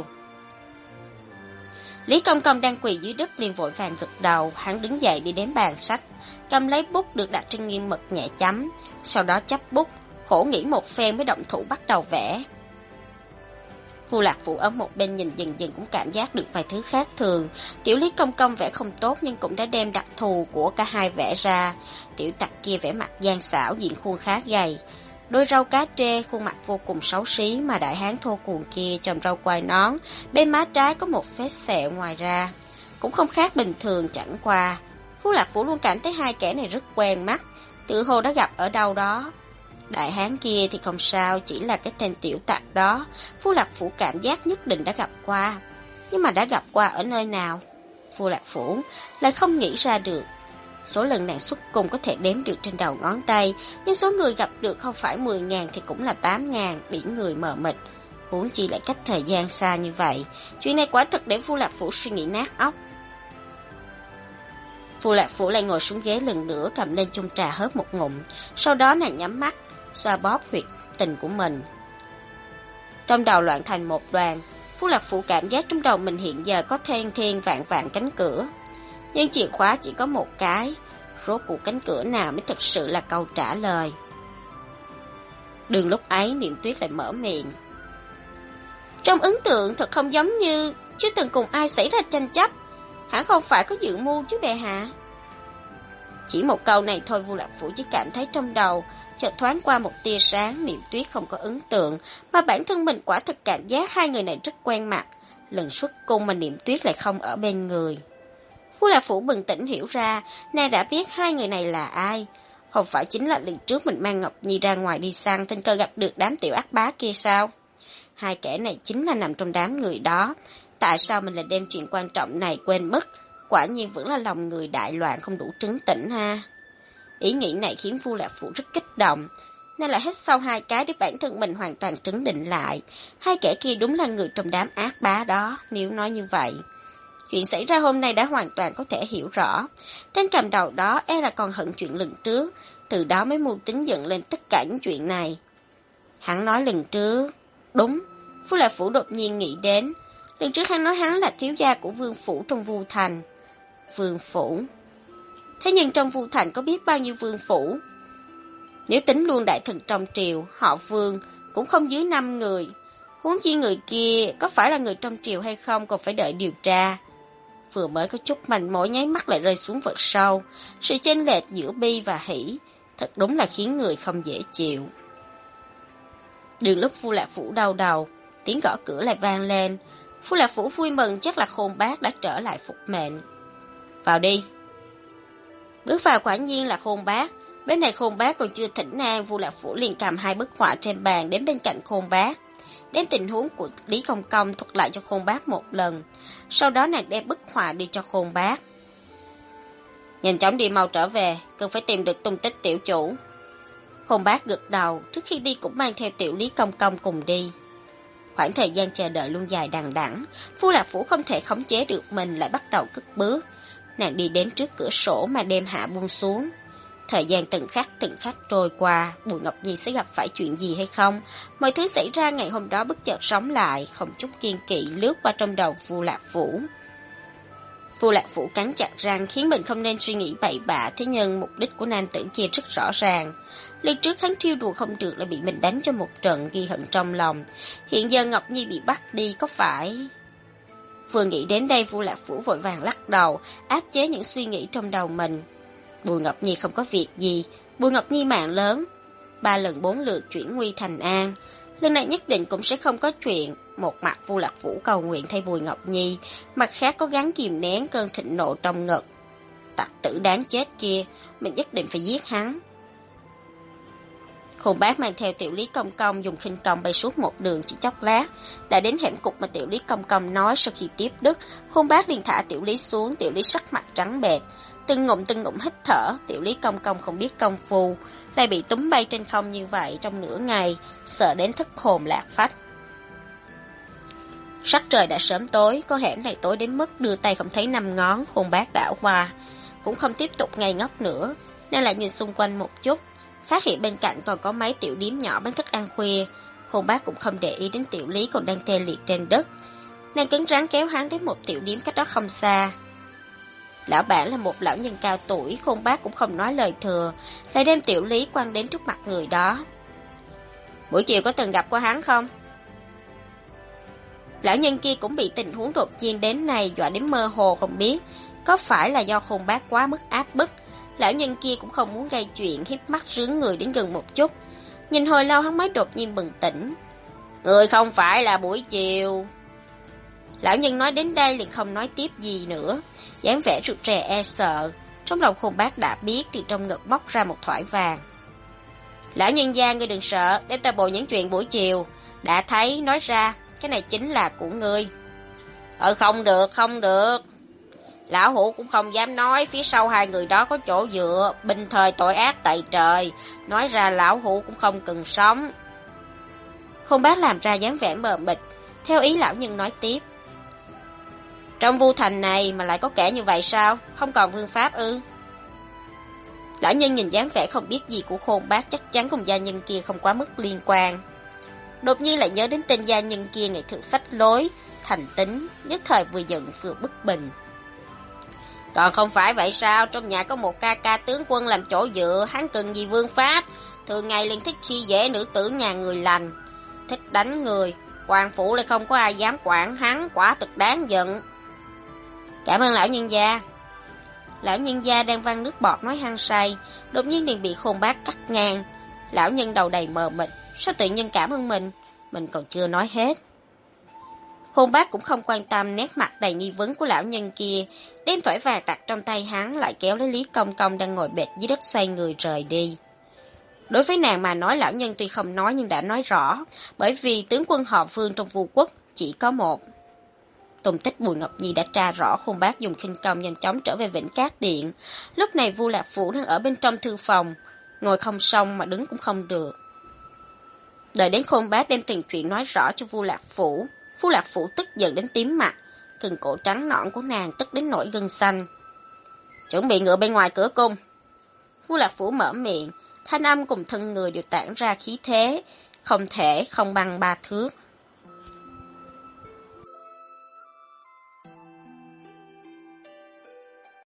Lý Công Công đang quỳ dưới đất liền vội vàng gật đầu, hắn đứng dậy đi đến bàn sách, cầm lấy bút được đặt trên nghiêng mực nhẹ chấm, sau đó chắp bút, khổ nghĩ một phen mới động thủ bắt đầu vẽ. Vu Lạc Phủ ở một bên nhìn dần dần cũng cảm giác được vài thứ khác thường. Tiểu Lý Công Công vẽ không tốt nhưng cũng đã đem đặc thù của cả hai vẽ ra. Tiểu tặc kia vẽ mặt gian xảo, diện khuôn khá gầy, đôi râu cá trê, khuôn mặt vô cùng xấu xí, mà đại hán thô cuồng kia trồng râu quai nón, bên má trái có một vết sẹo ngoài ra, cũng không khác bình thường. Chẳng qua Vu Lạc Phủ luôn cảm thấy hai kẻ này rất quen mắt, tự hồ đã gặp ở đâu đó. Đại hán kia thì không sao, chỉ là cái tên tiểu tặc đó, Vu Lạc Phủ cảm giác nhất định đã gặp qua, nhưng mà đã gặp qua ở nơi nào, Vu Lạc Phủ lại không nghĩ ra được. Số lần nàng xuất cung có thể đếm được trên đầu ngón tay, nhưng số người gặp được không phải 10.000 thì cũng là 8.000, biển người mờ mịt. Huống chi lại cách thời gian xa như vậy, chuyện này quả thật để Vu Lạc Phủ suy nghĩ nát óc. Vu Lạc Phủ lại ngồi xuống ghế lần nữa, cầm lên chung trà hớp một ngụm, sau đó nàng nhắm mắt, xoa bóp huyệt tình của mình. Trong đầu loạn thành một đoàn, Vu Lạc Phủ cảm giác trong đầu mình hiện giờ có thiên vạn vạn cánh cửa, nhưng chìa khóa chỉ có một cái, rốt cuộc cánh cửa nào mới thực sự là câu trả lời. Đường lúc ấy Niệm Tuyết lại mở miệng. Trong ấn tượng thật không giống như chưa từng cùng ai xảy ra tranh chấp, hẳn không phải có dự mưu chứ bệ hạ. Chỉ một câu này thôi, Vu Lạc Phủ chỉ cảm thấy trong đầu chợt thoáng qua một tia sáng. Niệm Tuyết không có ấn tượng, mà bản thân mình quả thực cảm giác hai người này rất quen mặt. Lần xuất cung mà Niệm Tuyết lại không ở bên người. Vu Lạc Phủ bừng tỉnh hiểu ra, nàng đã biết hai người này là ai. Không phải chính là lần trước mình mang Ngọc Nhi ra ngoài đi săn, tình cờ gặp được đám tiểu ác bá kia sao? Hai kẻ này chính là nằm trong đám người đó. Tại sao mình lại đem chuyện quan trọng này quên mất? Quả nhiên vẫn là lòng người đại loạn, không đủ trấn tĩnh ha. Ý nghĩ này khiến Vu Lạc Phủ rất kích động, nên lại hít sâu hai cái để bản thân mình hoàn toàn trấn định lại. Hai kẻ kia đúng là người trong đám ác bá đó, nếu nói như vậy. Chuyện xảy ra hôm nay đã hoàn toàn có thể hiểu rõ. Tên cầm đầu đó e là còn hận chuyện lần trước, từ đó mới mưu tính dựng lên tất cả những chuyện này. Hắn nói lần trước, đúng, Vu Lạc Phủ đột nhiên nghĩ đến. Lần trước hắn nói hắn là thiếu gia của vương phủ trong Vu Thành. Vương phủ. Thế nhưng trong Vu Thành có biết bao nhiêu vương phủ? Nếu tính luôn đại thần trong triều, họ Vương cũng không dưới 5 người. Huống chi người kia có phải là người trong triều hay không còn phải đợi điều tra. Vừa mới có chút manh mối nháy mắt lại rơi xuống vực sâu. Sự chênh lệch giữa bi và hỷ thật đúng là khiến người không dễ chịu. Đường lúc Vu Lạc Phủ đau đầu, tiếng gõ cửa lại vang lên. Vu Lạc Phủ vui mừng, chắc là Khôn Bác đã trở lại phục mệnh. Vào đi. Bước vào quả nhiên là Khôn Bác. Bên này Khôn Bác còn chưa thỉnh an, Vu Lạc Phủ liền cầm hai bức họa trên bàn đến bên cạnh Khôn Bác, đem tình huống của Lý Công Công thuật lại cho Khôn Bác một lần. Sau đó nàng đem bức họa đi cho Khôn Bác. Nhanh chóng đi, mau trở về, cần phải tìm được tung tích tiểu chủ. Khôn Bác gật đầu, trước khi đi cũng mang theo tiểu Lý Công Công cùng đi. Khoảng thời gian chờ đợi luôn dài đằng đẵng, Vu Lạc Phủ không thể khống chế được mình, lại bắt đầu cất bước. Nàng đi đến trước cửa sổ mà đem hạ buông xuống. Thời gian từng khắc trôi qua, Bùi Ngọc Nhi sẽ gặp phải chuyện gì hay không? Mọi thứ xảy ra ngày hôm đó bất chợt sống lại, không chút kiên kỵ lướt qua trong đầu Vu Lạc Phủ. Vu Lạc Phủ cắn chặt răng, khiến mình không nên suy nghĩ bậy bạ, thế nhưng mục đích của nam tử kia rất rõ ràng. Lần trước hắn trêu đùa không được lại bị mình đánh cho một trận, ghi hận trong lòng. Hiện giờ Ngọc Nhi bị bắt đi, có phải... Vừa nghĩ đến đây, Vu Lạc Phủ vội vàng lắc đầu, áp chế những suy nghĩ trong đầu mình. Bùi Ngọc Nhi không có việc gì, Bùi Ngọc Nhi mạng lớn, 3 lần 4 lượt chuyển nguy thành an. Lần này nhất định cũng sẽ không có chuyện. Một mặt Vu Lạc Phủ cầu nguyện thay Bùi Ngọc Nhi, mặt khác cố gắng kìm nén cơn thịnh nộ trong ngực. Tặc tử đáng chết kia, mình nhất định phải giết hắn. Khôn Bác mang theo tiểu Lý Công Công dùng khinh công bay suốt một đường chỉ chốc lát, đã đến hẻm cục mà tiểu Lý Công Công nói. Sau khi tiếp đứt, Khôn Bác liền thả tiểu Lý xuống. Tiểu Lý sắc mặt trắng bệch, từng ngụm hít thở. Tiểu Lý Công Công không biết công phu, lại bị túm bay trên không như vậy trong nửa ngày, sợ đến thất hồn lạc phách. Sắc trời đã sớm tối, con hẻm này tối đến mức đưa tay không thấy 5 ngón. Khôn Bác đảo qua, cũng không tiếp tục ngây ngốc nữa, nên lại nhìn xung quanh một chút, phát hiện bên cạnh còn có mấy tiểu điếm nhỏ bán thức ăn khuya. Khôn Bác cũng không để ý đến tiểu Lý còn đang tê liệt trên đất, nên cứng rắn kéo hắn đến một tiểu điếm cách đó không xa. Lão bản là một lão nhân cao tuổi, Khôn Bác cũng không nói lời thừa, lại đem tiểu Lý quăng đến trước mặt người đó. Buổi chiều có từng gặp qua hắn không? Lão nhân kia cũng bị tình huống đột nhiên đến này dọa đến mơ hồ, không biết có phải là do Khôn Bác quá mức áp bức. Lão nhân kia cũng không muốn gây chuyện, hiếp mắt rướn người đến gần một chút. Nhìn hồi lâu hắn mới đột nhiên bừng tỉnh. Người không phải là buổi chiều. Lão nhân nói đến đây liền không nói tiếp gì nữa, dáng vẻ rụt rè e sợ. Trong lòng Khôn Bác đã biết, thì trong ngực bóc ra một thỏi vàng. Lão nhân gia, ngươi đừng sợ, đem ta bồi những chuyện buổi chiều. Đã thấy, nói ra, cái này chính là của ngươi. Không được. Lão hủ cũng không dám nói, phía sau hai người đó có chỗ dựa, bình thời tội ác tày trời, nói ra lão hủ cũng không cần sống. Khôn Bác làm ra dáng vẻ mờ mịt, theo ý lão nhân nói tiếp. Trong Vu Thành này mà lại có kẻ như vậy sao? Không còn vương pháp ư? Lão nhân nhìn dáng vẻ không biết gì của Khôn Bác, chắc chắn cùng gia nhân kia không quá mức liên quan. Đột nhiên lại nhớ đến tên gia nhân kia ngày thường phách lối, thành tính, nhất thời vừa giận vừa bực bình. Còn không phải vậy sao? Trong nhà có một ca tướng quân làm chỗ dựa, hắn cần gì vương pháp? Thường ngày liền thích khi dễ nữ tử nhà người lành, thích đánh người. Hoàng phủ lại không có ai dám quản hắn, quả thực đáng giận. Cảm ơn lão nhân gia. Lão nhân gia đang văng nước bọt nói hăng say, đột nhiên liền bị Khôn Bác cắt ngang. Lão nhân đầu đầy mờ mịt, sao tự nhiên cảm ơn mình còn chưa nói hết. Khôn Bác cũng không quan tâm nét mặt đầy nghi vấn của lão nhân kia, đem thỏi vàng đặt trong tay hắn, lại kéo lấy Lý Công Công đang ngồi bệt dưới đất xoay người rời đi. Đối với nàng mà nói, lão nhân tuy không nói nhưng đã nói rõ, bởi vì tướng quân họ Vương trong Vu Quốc chỉ có một. Tung tích Bùi Ngọc Nhi đã tra rõ, Khôn Bác dùng khinh công nhanh chóng trở về Vĩnh Cát Điện. Lúc này Vu Lạc Phủ đang ở bên trong thư phòng, ngồi không xong mà đứng cũng không được. Đợi đến Khôn Bác đem từng chuyện nói rõ cho Vu Lạc Phủ tức giận đến tím mặt, cần cổ trắng nõn của nàng tức đến nổi gân xanh. Chuẩn bị ngựa bên ngoài cửa cung. Vu Lạc Phủ mở miệng, thanh âm cùng thân người đều tản ra khí thế, không thể không bằng 3 thước.